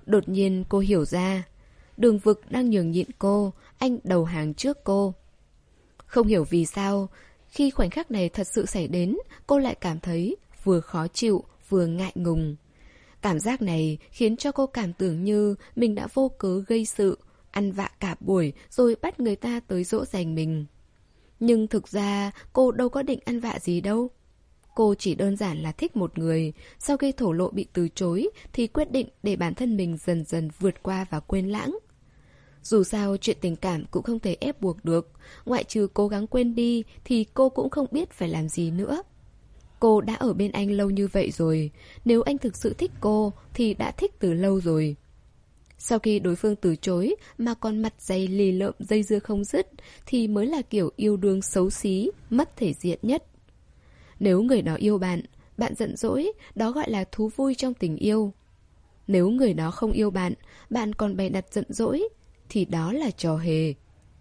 Đột nhiên cô hiểu ra. Đường Vực đang nhường nhịn cô, anh đầu hàng trước cô. Không hiểu vì sao, khi khoảnh khắc này thật sự xảy đến, cô lại cảm thấy vừa khó chịu, vừa ngại ngùng. Cảm giác này khiến cho cô cảm tưởng như mình đã vô cớ gây sự, ăn vạ cả buổi rồi bắt người ta tới dỗ dành mình. Nhưng thực ra cô đâu có định ăn vạ gì đâu. Cô chỉ đơn giản là thích một người, sau khi thổ lộ bị từ chối thì quyết định để bản thân mình dần dần vượt qua và quên lãng. Dù sao chuyện tình cảm cũng không thể ép buộc được, ngoại trừ cố gắng quên đi thì cô cũng không biết phải làm gì nữa. Cô đã ở bên anh lâu như vậy rồi, nếu anh thực sự thích cô thì đã thích từ lâu rồi. Sau khi đối phương từ chối mà còn mặt dày lì lợm dây dưa không dứt thì mới là kiểu yêu đương xấu xí, mất thể diện nhất. Nếu người đó yêu bạn, bạn giận dỗi, đó gọi là thú vui trong tình yêu. Nếu người đó không yêu bạn, bạn còn bày đặt giận dỗi, thì đó là trò hề.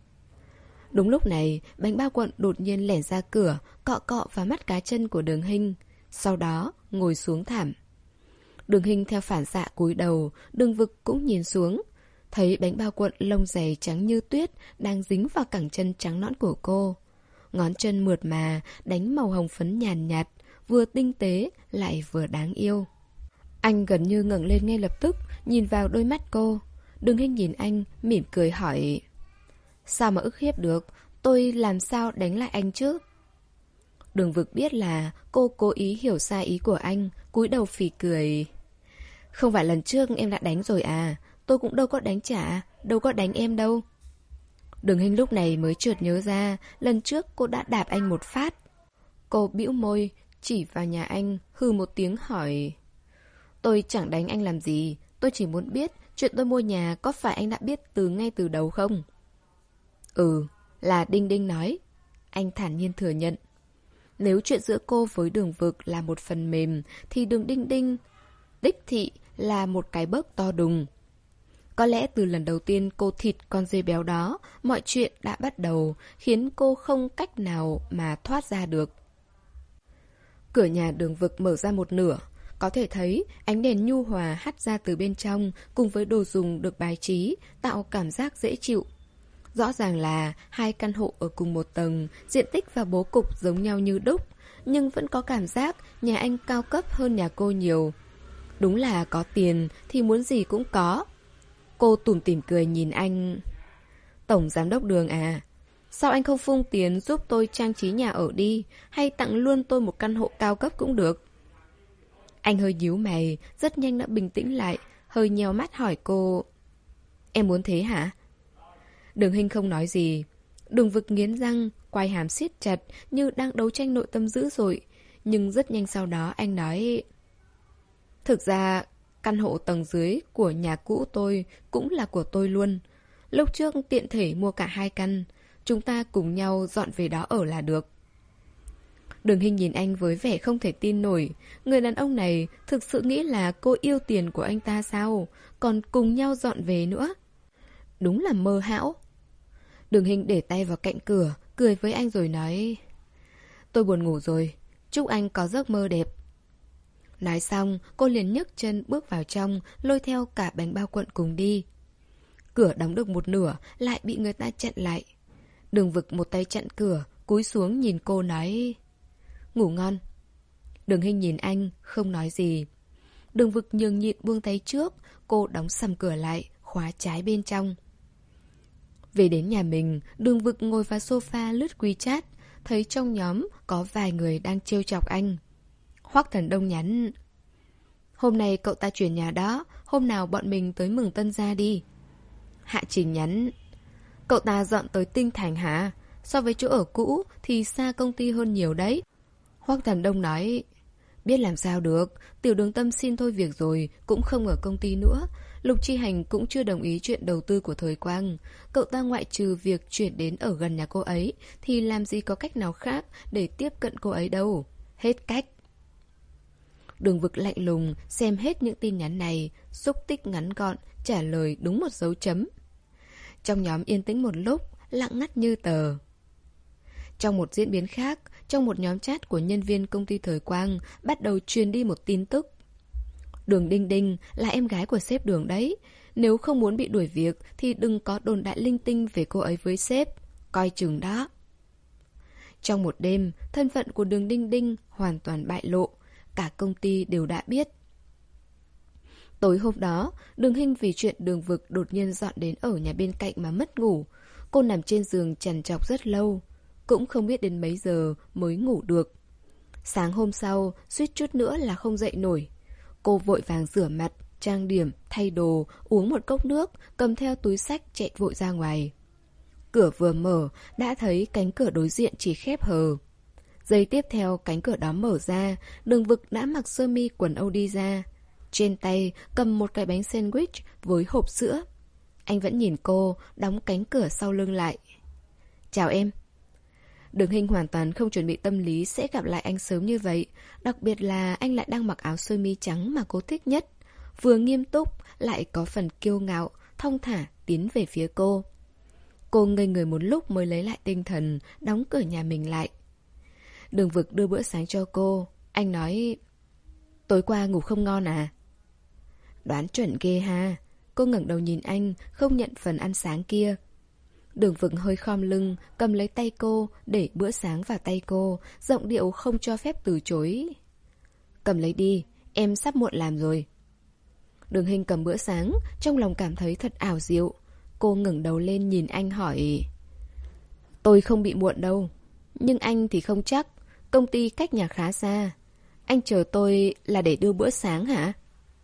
Đúng lúc này, bánh bao cuộn đột nhiên lẻn ra cửa, cọ cọ vào mắt cá chân của Đường Hinh, sau đó ngồi xuống thảm. Đường Hinh theo phản xạ cúi đầu, Đường Vực cũng nhìn xuống, thấy bánh bao cuộn lông dày trắng như tuyết đang dính vào cẳng chân trắng nõn của cô. Ngón chân mượt mà, đánh màu hồng phấn nhàn nhạt, vừa tinh tế lại vừa đáng yêu. Anh gần như ngẩng lên ngay lập tức, nhìn vào đôi mắt cô. Đường Hinh nhìn anh, mỉm cười hỏi: sao mà ức hiếp được, tôi làm sao đánh lại anh chứ? Đường Vực biết là cô cố ý hiểu sai ý của anh, cúi đầu phì cười. Không phải lần trước em đã đánh rồi à, tôi cũng đâu có đánh trả, đâu có đánh em đâu. Đường Hinh lúc này mới chợt nhớ ra, lần trước cô đã đạp anh một phát. Cô bĩu môi, chỉ vào nhà anh, hừ một tiếng hỏi: tôi chẳng đánh anh làm gì, tôi chỉ muốn biết chuyện tôi mua nhà có phải anh đã biết từ ngay từ đầu không? Ừ, là Đinh Đinh nói. Anh thản nhiên thừa nhận. Nếu chuyện giữa cô với Đường Vực là một phần mềm thì Đường Đinh Đinh đích thị là một cái bớt to đùng. Có lẽ từ lần đầu tiên cô thịt con dê béo đó, mọi chuyện đã bắt đầu, khiến cô không cách nào mà thoát ra được. Cửa nhà Đường Vực mở ra một nửa, có thể thấy ánh đèn nhu hòa hắt ra từ bên trong cùng với đồ dùng được bài trí, tạo cảm giác dễ chịu. Rõ ràng là hai căn hộ ở cùng một tầng, diện tích và bố cục giống nhau như đúc, nhưng vẫn có cảm giác nhà anh cao cấp hơn nhà cô nhiều. Đúng là có tiền thì muốn gì cũng có. Cô tủm tỉm cười nhìn anh. Tổng giám đốc Đường à, sao anh không phung tiền giúp tôi trang trí nhà ở đi, hay tặng luôn tôi một căn hộ cao cấp cũng được. Anh hơi nhíu mày, rất nhanh đã bình tĩnh lại, hơi nheo mắt hỏi cô: em muốn thế hả? Đường Hinh không nói gì. Đường Vực nghiến răng, quai hàm siết chặt như đang đấu tranh nội tâm dữ dội. Nhưng rất nhanh sau đó anh nói: thực ra, căn hộ tầng dưới của nhà cũ tôi cũng là của tôi luôn. Lúc trước tiện thể mua cả hai căn, chúng ta cùng nhau dọn về đó ở là được. Đường Hinh nhìn anh với vẻ không thể tin nổi. Người đàn ông này thực sự nghĩ là cô yêu tiền của anh ta sao? Còn cùng nhau dọn về nữa. Đúng là mơ hão. Đường Hinh để tay vào cạnh cửa, cười với anh rồi nói: tôi buồn ngủ rồi, chúc anh có giấc mơ đẹp. Nói xong, cô liền nhấc chân bước vào trong, lôi theo cả bánh bao cuộn cùng đi. Cửa đóng được một nửa, lại bị người ta chặn lại. Đường Vực một tay chặn cửa, cúi xuống nhìn cô nói: ngủ ngon. Đường Hinh nhìn anh, không nói gì. Đường Vực nhường nhịn buông tay trước, cô đóng sầm cửa lại, khóa trái bên trong. Về đến nhà mình, Đường Vực ngồi vào sofa lướt WeChat, thấy trong nhóm có vài người đang trêu chọc anh. Hoắc Thần Đông nhắn: hôm nay cậu ta chuyển nhà đó, hôm nào bọn mình tới mừng tân gia đi. Hạ Trình nhắn: cậu ta dọn tới Tinh Thành hả? So với chỗ ở cũ thì xa công ty hơn nhiều đấy. Hoắc Thần Đông nói: biết làm sao được, Tiểu Đường Tâm xin thôi việc rồi, cũng không ở công ty nữa. Lục Chi Hành cũng chưa đồng ý chuyện đầu tư của Thời Quang. Cậu ta ngoại trừ việc chuyển đến ở gần nhà cô ấy thì làm gì có cách nào khác để tiếp cận cô ấy đâu. Hết cách. Đường Vực lạnh lùng xem hết những tin nhắn này, xúc tích ngắn gọn, trả lời đúng một dấu chấm. Trong nhóm yên tĩnh một lúc, lặng ngắt như tờ. Trong một diễn biến khác, trong một nhóm chat của nhân viên công ty Thời Quang bắt đầu truyền đi một tin tức. Đường Đinh Đinh là em gái của sếp Đường đấy. Nếu không muốn bị đuổi việc thì đừng có đồn đại linh tinh về cô ấy với sếp. Coi chừng đó. Trong một đêm, thân phận của Đường Đinh Đinh hoàn toàn bại lộ. Cả công ty đều đã biết. Tối hôm đó, Đường Hinh vì chuyện Đường Vực đột nhiên dọn đến ở nhà bên cạnh mà mất ngủ. Cô nằm trên giường trằn trọc rất lâu. Cũng không biết đến mấy giờ mới ngủ được. Sáng hôm sau, suýt chút nữa là không dậy nổi. Cô vội vàng rửa mặt, trang điểm, thay đồ, uống một cốc nước, cầm theo túi xách chạy vội ra ngoài. Cửa vừa mở, đã thấy cánh cửa đối diện chỉ khép hờ. Giây tiếp theo cánh cửa đó mở ra, Đường Vực đã mặc sơ mi quần âu đi ra. Trên tay cầm một cái bánh sandwich với hộp sữa. Anh vẫn nhìn cô, đóng cánh cửa sau lưng lại. Chào em. Đường Hinh hoàn toàn không chuẩn bị tâm lý sẽ gặp lại anh sớm như vậy. Đặc biệt là anh lại đang mặc áo sơ mi trắng mà cô thích nhất. Vừa nghiêm túc, lại có phần kiêu ngạo, thong thả tiến về phía cô. Cô ngây người một lúc mới lấy lại tinh thần, đóng cửa nhà mình lại. Đường Vực đưa bữa sáng cho cô. Anh nói, tối qua ngủ không ngon à? Đoán chuẩn ghê ha. Cô ngẩng đầu nhìn anh, không nhận phần ăn sáng kia. Đường Vực hơi khom lưng, cầm lấy tay cô, để bữa sáng vào tay cô, giọng điệu không cho phép từ chối. Cầm lấy đi, em sắp muộn làm rồi. Đường Hinh cầm bữa sáng, trong lòng cảm thấy thật ảo diệu. Cô ngẩng đầu lên nhìn anh hỏi, tôi không bị muộn đâu. Nhưng anh thì không chắc, công ty cách nhà khá xa. Anh chờ tôi là để đưa bữa sáng hả?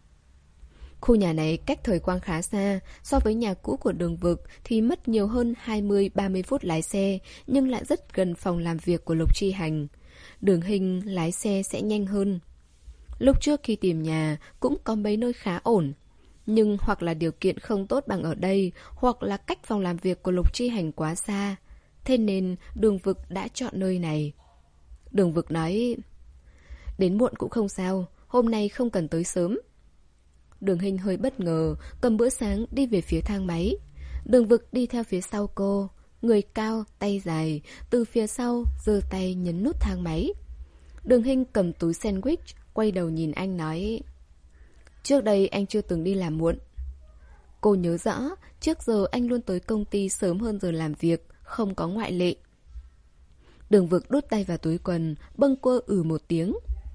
Khu nhà này cách Thời Quang khá xa, so với nhà cũ của Đường Vực thì mất nhiều hơn hai mươi ba mươi phút lái xe, nhưng lại rất gần phòng làm việc của Lục Chi Hành. Đường Hinh lái xe sẽ nhanh hơn. Lúc trước khi tìm nhà cũng có mấy nơi khá ổn, nhưng hoặc là điều kiện không tốt bằng ở đây, hoặc là cách phòng làm việc của Lục Chi Hành quá xa. Thế nên Đường Vực đã chọn nơi này. Đường Vực nói, đến muộn cũng không sao, hôm nay không cần tới sớm. Đường Hinh hơi bất ngờ, cầm bữa sáng đi về phía thang máy. Đường Vực đi theo phía sau cô, người cao, tay dài, từ phía sau giơ tay nhấn nút thang máy. Đường Hinh cầm túi sandwich, quay đầu nhìn anh nói, trước đây anh chưa từng đi làm muộn. Cô nhớ rõ, trước giờ anh luôn tới công ty sớm hơn giờ làm việc, không có ngoại lệ. Đường Vực đút tay vào túi quần, bâng quơ ừ một tiếng.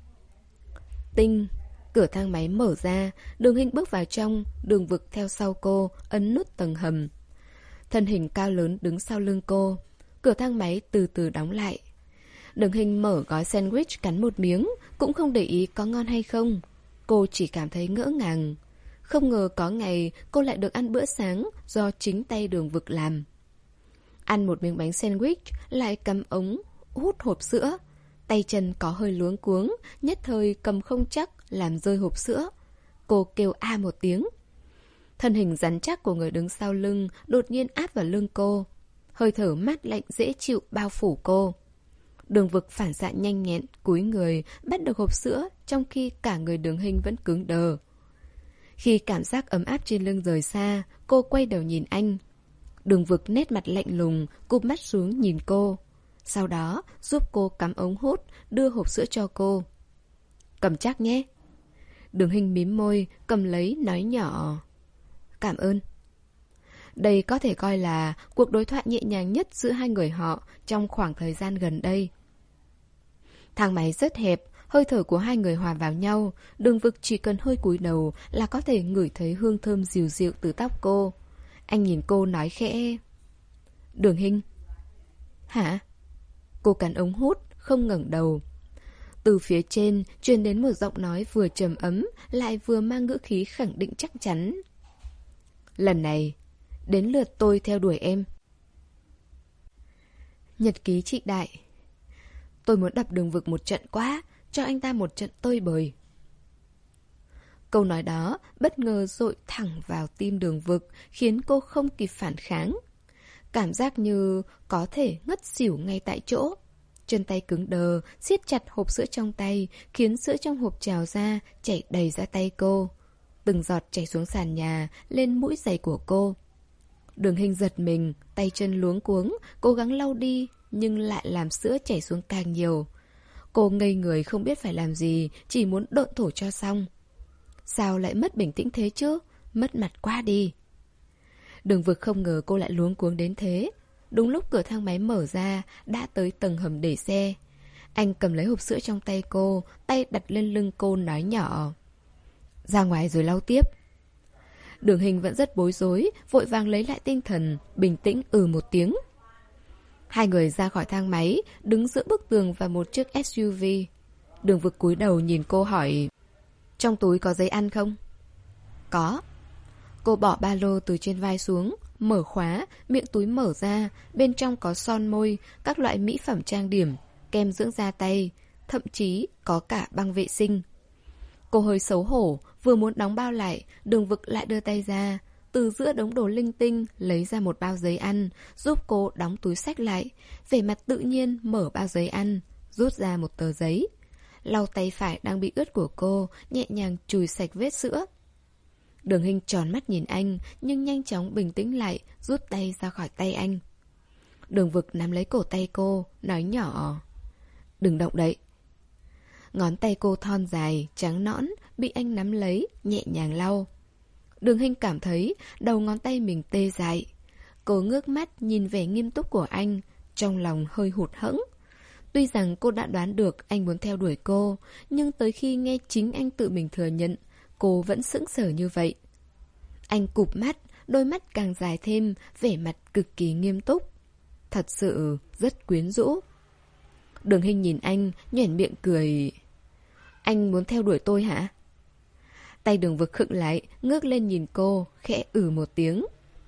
Tinh. Cửa thang máy mở ra, Đường Hinh bước vào trong, Đường Vực theo sau cô, ấn nút tầng hầm. Thân hình cao lớn đứng sau lưng cô. Cửa thang máy từ từ đóng lại. Đường Hinh mở gói sandwich cắn một miếng, cũng không để ý có ngon hay không. Cô chỉ cảm thấy ngỡ ngàng. Không ngờ có ngày cô lại được ăn bữa sáng do chính tay Đường Vực làm. Ăn một miếng bánh sandwich, lại cầm ống hút hộp sữa. Tay chân có hơi luống cuống, nhất thời cầm không chắc, làm rơi hộp sữa. Cô kêu a một tiếng. Thân hình rắn chắc của người đứng sau lưng đột nhiên áp vào lưng cô. Hơi thở mát lạnh dễ chịu bao phủ cô. Đường Vực phản xạ nhanh nhẹn, cúi người, bắt được hộp sữa, trong khi cả người Đường Hinh vẫn cứng đờ. Khi cảm giác ấm áp trên lưng rời xa, cô quay đầu nhìn anh. Đường Vực nét mặt lạnh lùng, cụp mắt xuống nhìn cô. Sau đó giúp cô cắm ống hút, đưa hộp sữa cho cô. Cầm chắc nhé. Đường Hinh mím môi, cầm lấy, nói nhỏ, cảm ơn. Đây có thể coi là cuộc đối thoại nhẹ nhàng nhất giữa hai người họ trong khoảng thời gian gần đây. Thang máy rất hẹp, hơi thở của hai người hòa vào nhau. Đường Vực chỉ cần hơi cúi đầu là có thể ngửi thấy hương thơm dịu dịu từ tóc cô. Anh nhìn cô nói khẽ, Đường Hinh. Hả? Cô cắn ống hút, không ngẩng đầu. Từ phía trên truyền đến một giọng nói vừa trầm ấm, lại vừa mang ngữ khí khẳng định chắc chắn. Lần này, đến lượt tôi theo đuổi em. Nhật ký Trịnh Đại. Tôi muốn đập Đường Vực một trận quá, cho anh ta một trận tơi bời. Câu nói đó bất ngờ dội thẳng vào tim Đường Vực, khiến cô không kịp phản kháng. Cảm giác như có thể ngất xỉu ngay tại chỗ. Chân tay cứng đờ, siết chặt hộp sữa trong tay, khiến sữa trong hộp trào ra, chảy đầy ra tay cô. Từng giọt chảy xuống sàn nhà, lên mũi giày của cô. Đường Hinh giật mình, tay chân luống cuống, cố gắng lau đi, nhưng lại làm sữa chảy xuống càng nhiều. Cô ngây người không biết phải làm gì, chỉ muốn độn thổ cho xong. Sao lại mất bình tĩnh thế chứ? Mất mặt quá đi. Đường Vực không ngờ cô lại luống cuống đến thế. Đúng lúc cửa thang máy mở ra, đã tới tầng hầm để xe. Anh cầm lấy hộp sữa trong tay cô, tay đặt lên lưng cô nói nhỏ. Ra ngoài rồi lau tiếp. Đường Hình vẫn rất bối rối, vội vàng lấy lại tinh thần, bình tĩnh ừ một tiếng. Hai người ra khỏi thang máy, đứng giữa bức tường và một chiếc ét u vê. Đường Vực cúi đầu nhìn cô hỏi, trong túi có giấy ăn không? Có. Cô bỏ ba lô từ trên vai xuống, mở khóa, miệng túi mở ra, bên trong có son môi, các loại mỹ phẩm trang điểm, kem dưỡng da tay, thậm chí có cả băng vệ sinh. Cô hơi xấu hổ, vừa muốn đóng bao lại, Đường Vực lại đưa tay ra, từ giữa đống đồ linh tinh lấy ra một bao giấy ăn, giúp cô đóng túi xách lại, vẻ mặt tự nhiên mở bao giấy ăn, rút ra một tờ giấy. Lau tay phải đang bị ướt của cô, nhẹ nhàng chùi sạch vết sữa. Đường Hình tròn mắt nhìn anh, nhưng nhanh chóng bình tĩnh lại, rút tay ra khỏi tay anh. Đường Vực nắm lấy cổ tay cô, nói nhỏ, đừng động đậy. Ngón tay cô thon dài, trắng nõn, bị anh nắm lấy, nhẹ nhàng lau. Đường Hình cảm thấy đầu ngón tay mình tê dại. Cô ngước mắt nhìn vẻ nghiêm túc của anh, trong lòng hơi hụt hẫng. Tuy rằng cô đã đoán được anh muốn theo đuổi cô, nhưng tới khi nghe chính anh tự mình thừa nhận, cô vẫn sững sờ như vậy. Anh cụp mắt, đôi mắt càng dài thêm, vẻ mặt cực kỳ nghiêm túc. Thật sự rất quyến rũ. Đường Hình nhìn anh, nhoẻn miệng cười. Anh muốn theo đuổi tôi hả? Tay Đường Vực khựng lại, ngước lên nhìn cô, khẽ ử một tiếng.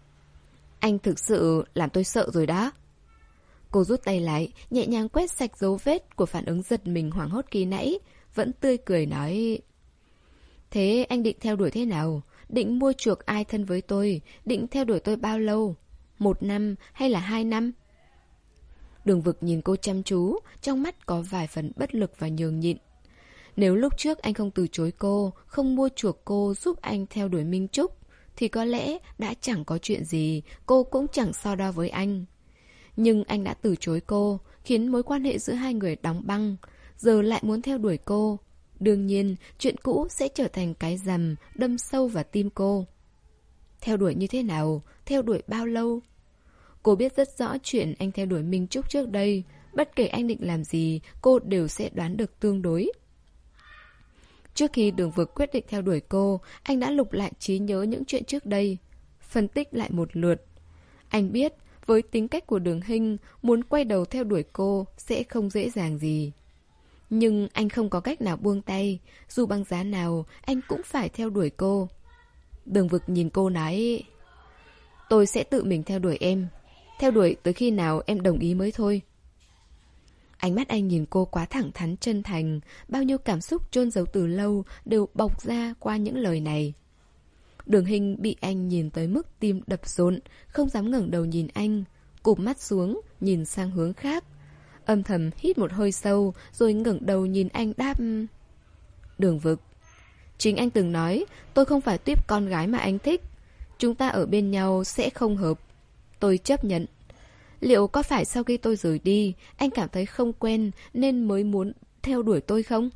Anh thực sự làm tôi sợ rồi đó. Cô rút tay lại, nhẹ nhàng quét sạch dấu vết của phản ứng giật mình hoảng hốt khi nãy, vẫn tươi cười nói. Thế anh định theo đuổi thế nào? Định mua chuộc ai thân với tôi? Định theo đuổi tôi bao lâu? Một năm hay là hai năm? Đường Vực nhìn cô chăm chú, trong mắt có vài phần bất lực và nhường nhịn. Nếu lúc trước anh không từ chối cô, không mua chuộc cô giúp anh theo đuổi Minh Trúc, thì có lẽ đã chẳng có chuyện gì, cô cũng chẳng so đo với anh. Nhưng anh đã từ chối cô, khiến mối quan hệ giữa hai người đóng băng, giờ lại muốn theo đuổi cô. Đương nhiên, chuyện cũ sẽ trở thành cái rằm đâm sâu vào tim cô. Theo đuổi như thế nào? Theo đuổi bao lâu? Cô biết rất rõ chuyện anh theo đuổi Minh Trúc trước đây. Bất kể anh định làm gì, cô đều sẽ đoán được tương đối. Trước khi Đường Vực quyết định theo đuổi cô, anh đã lục lại trí nhớ những chuyện trước đây, phân tích lại một lượt. Anh biết, với tính cách của Đường Hình, muốn quay đầu theo đuổi cô sẽ không dễ dàng gì. Nhưng anh không có cách nào buông tay, dù bằng giá nào, anh cũng phải theo đuổi cô. Đường Vực nhìn cô nói, tôi sẽ tự mình theo đuổi em. Theo đuổi tới khi nào em đồng ý mới thôi. Ánh mắt anh nhìn cô quá thẳng thắn chân thành, bao nhiêu cảm xúc chôn giấu từ lâu đều bộc ra qua những lời này. Đường Hình bị anh nhìn tới mức tim đập dồn, không dám ngẩng đầu nhìn anh, cụp mắt xuống, nhìn sang hướng khác. Âm thầm hít một hơi sâu, rồi ngẩng đầu nhìn anh đáp. Đường Vực, chính anh từng nói, tôi không phải tuýp con gái mà anh thích. Chúng ta ở bên nhau sẽ không hợp. Tôi chấp nhận. Liệu có phải sau khi tôi rời đi, anh cảm thấy không quen nên mới muốn theo đuổi tôi không?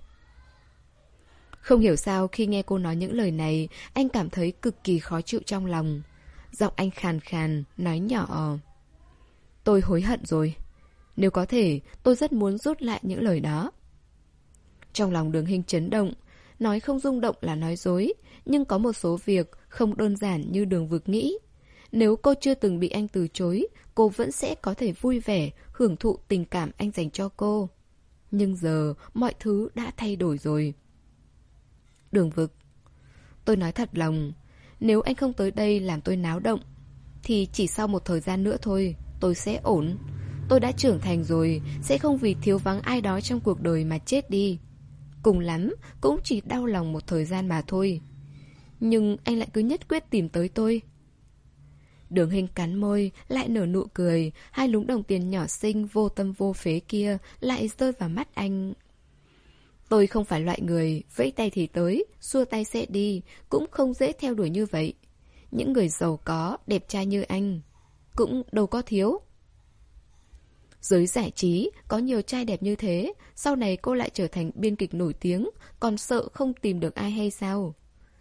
Không hiểu sao khi nghe cô nói những lời này, anh cảm thấy cực kỳ khó chịu trong lòng. Giọng anh khàn khàn, nói nhỏ. Tôi hối hận rồi. Nếu có thể, tôi rất muốn rút lại những lời đó. Trong lòng Đường Hình chấn động. Nói không rung động là nói dối, nhưng có một số việc không đơn giản như Đường Vực nghĩ. Nếu cô chưa từng bị anh từ chối, cô vẫn sẽ có thể vui vẻ, hưởng thụ tình cảm anh dành cho cô. Nhưng giờ, mọi thứ đã thay đổi rồi. Đường Vực, tôi nói thật lòng, nếu anh không tới đây làm tôi náo động, thì chỉ sau một thời gian nữa thôi, tôi sẽ ổn. Tôi đã trưởng thành rồi, sẽ không vì thiếu vắng ai đó trong cuộc đời mà chết đi. Cùng lắm, cũng chỉ đau lòng một thời gian mà thôi. Nhưng anh lại cứ nhất quyết tìm tới tôi. Đường Hình cắn môi, lại nở nụ cười, hai lúm đồng tiền nhỏ xinh vô tâm vô phế kia lại rơi vào mắt anh. Tôi không phải loại người vẫy tay thì tới, xua tay sẽ đi, cũng không dễ theo đuổi như vậy. Những người giàu có, đẹp trai như anh cũng đâu có thiếu. Giới giải trí có nhiều trai đẹp như thế, sau này cô lại trở thành biên kịch nổi tiếng, còn sợ không tìm được ai hay sao?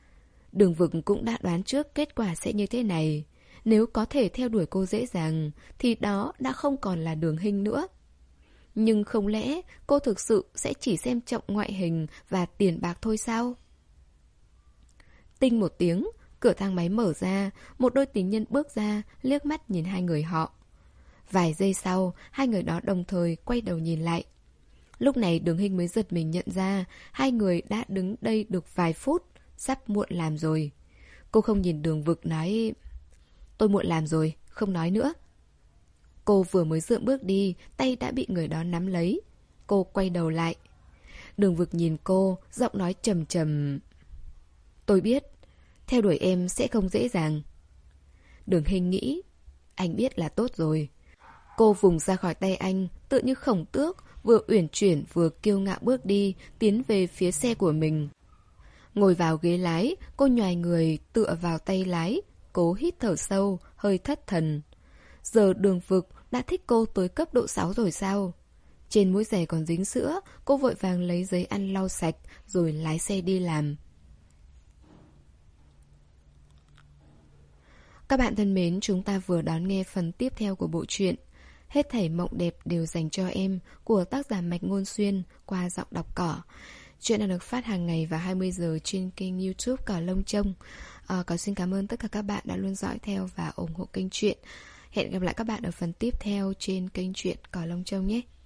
Đường Vực cũng đã đoán trước kết quả sẽ như thế này. Nếu có thể theo đuổi cô dễ dàng, thì đó đã không còn là Đường Hinh nữa. Nhưng không lẽ cô thực sự sẽ chỉ xem trọng ngoại hình và tiền bạc thôi sao? Tinh một tiếng, cửa thang máy mở ra, một đôi tình nhân bước ra, liếc mắt nhìn hai người họ. Vài giây sau, hai người đó đồng thời quay đầu nhìn lại. Lúc này Đường Hinh mới giật mình nhận ra hai người đã đứng đây được vài phút, sắp muộn làm rồi. Cô không nhìn Đường Vực nói: tôi muộn làm rồi, không nói nữa. Cô vừa mới dựa bước đi, tay đã bị người đó nắm lấy. Cô quay đầu lại. Đường Vực nhìn cô, giọng nói trầm trầm: tôi biết, theo đuổi em sẽ không dễ dàng. Đường Hinh nghĩ: anh biết là tốt rồi. Cô vùng ra khỏi tay anh, tự như khổng tước, vừa uyển chuyển vừa kiêu ngạo bước đi, tiến về phía xe của mình. Ngồi vào ghế lái, cô nhoài người tựa vào tay lái, cố hít thở sâu, hơi thất thần. Giờ Đường Vực đã thích cô tới cấp độ sáu rồi sao? Trên mũi giày còn dính sữa, cô vội vàng lấy giấy ăn lau sạch rồi lái xe đi làm. Các bạn thân mến, chúng ta vừa đón nghe phần tiếp theo của bộ truyện Hết thảy mộng đẹp đều dành cho em của tác giả Mạch Ngôn Xuyên qua giọng đọc Cỏ. Chuyện đang được phát hàng ngày vào hai mươi giờ trên kênh YouTube Cỏ Lông Trông. À, Cỏ xin cảm ơn tất cả các bạn đã luôn dõi theo và ủng hộ kênh truyện. Hẹn gặp lại các bạn ở phần tiếp theo trên kênh truyện Cỏ Lông Trông nhé.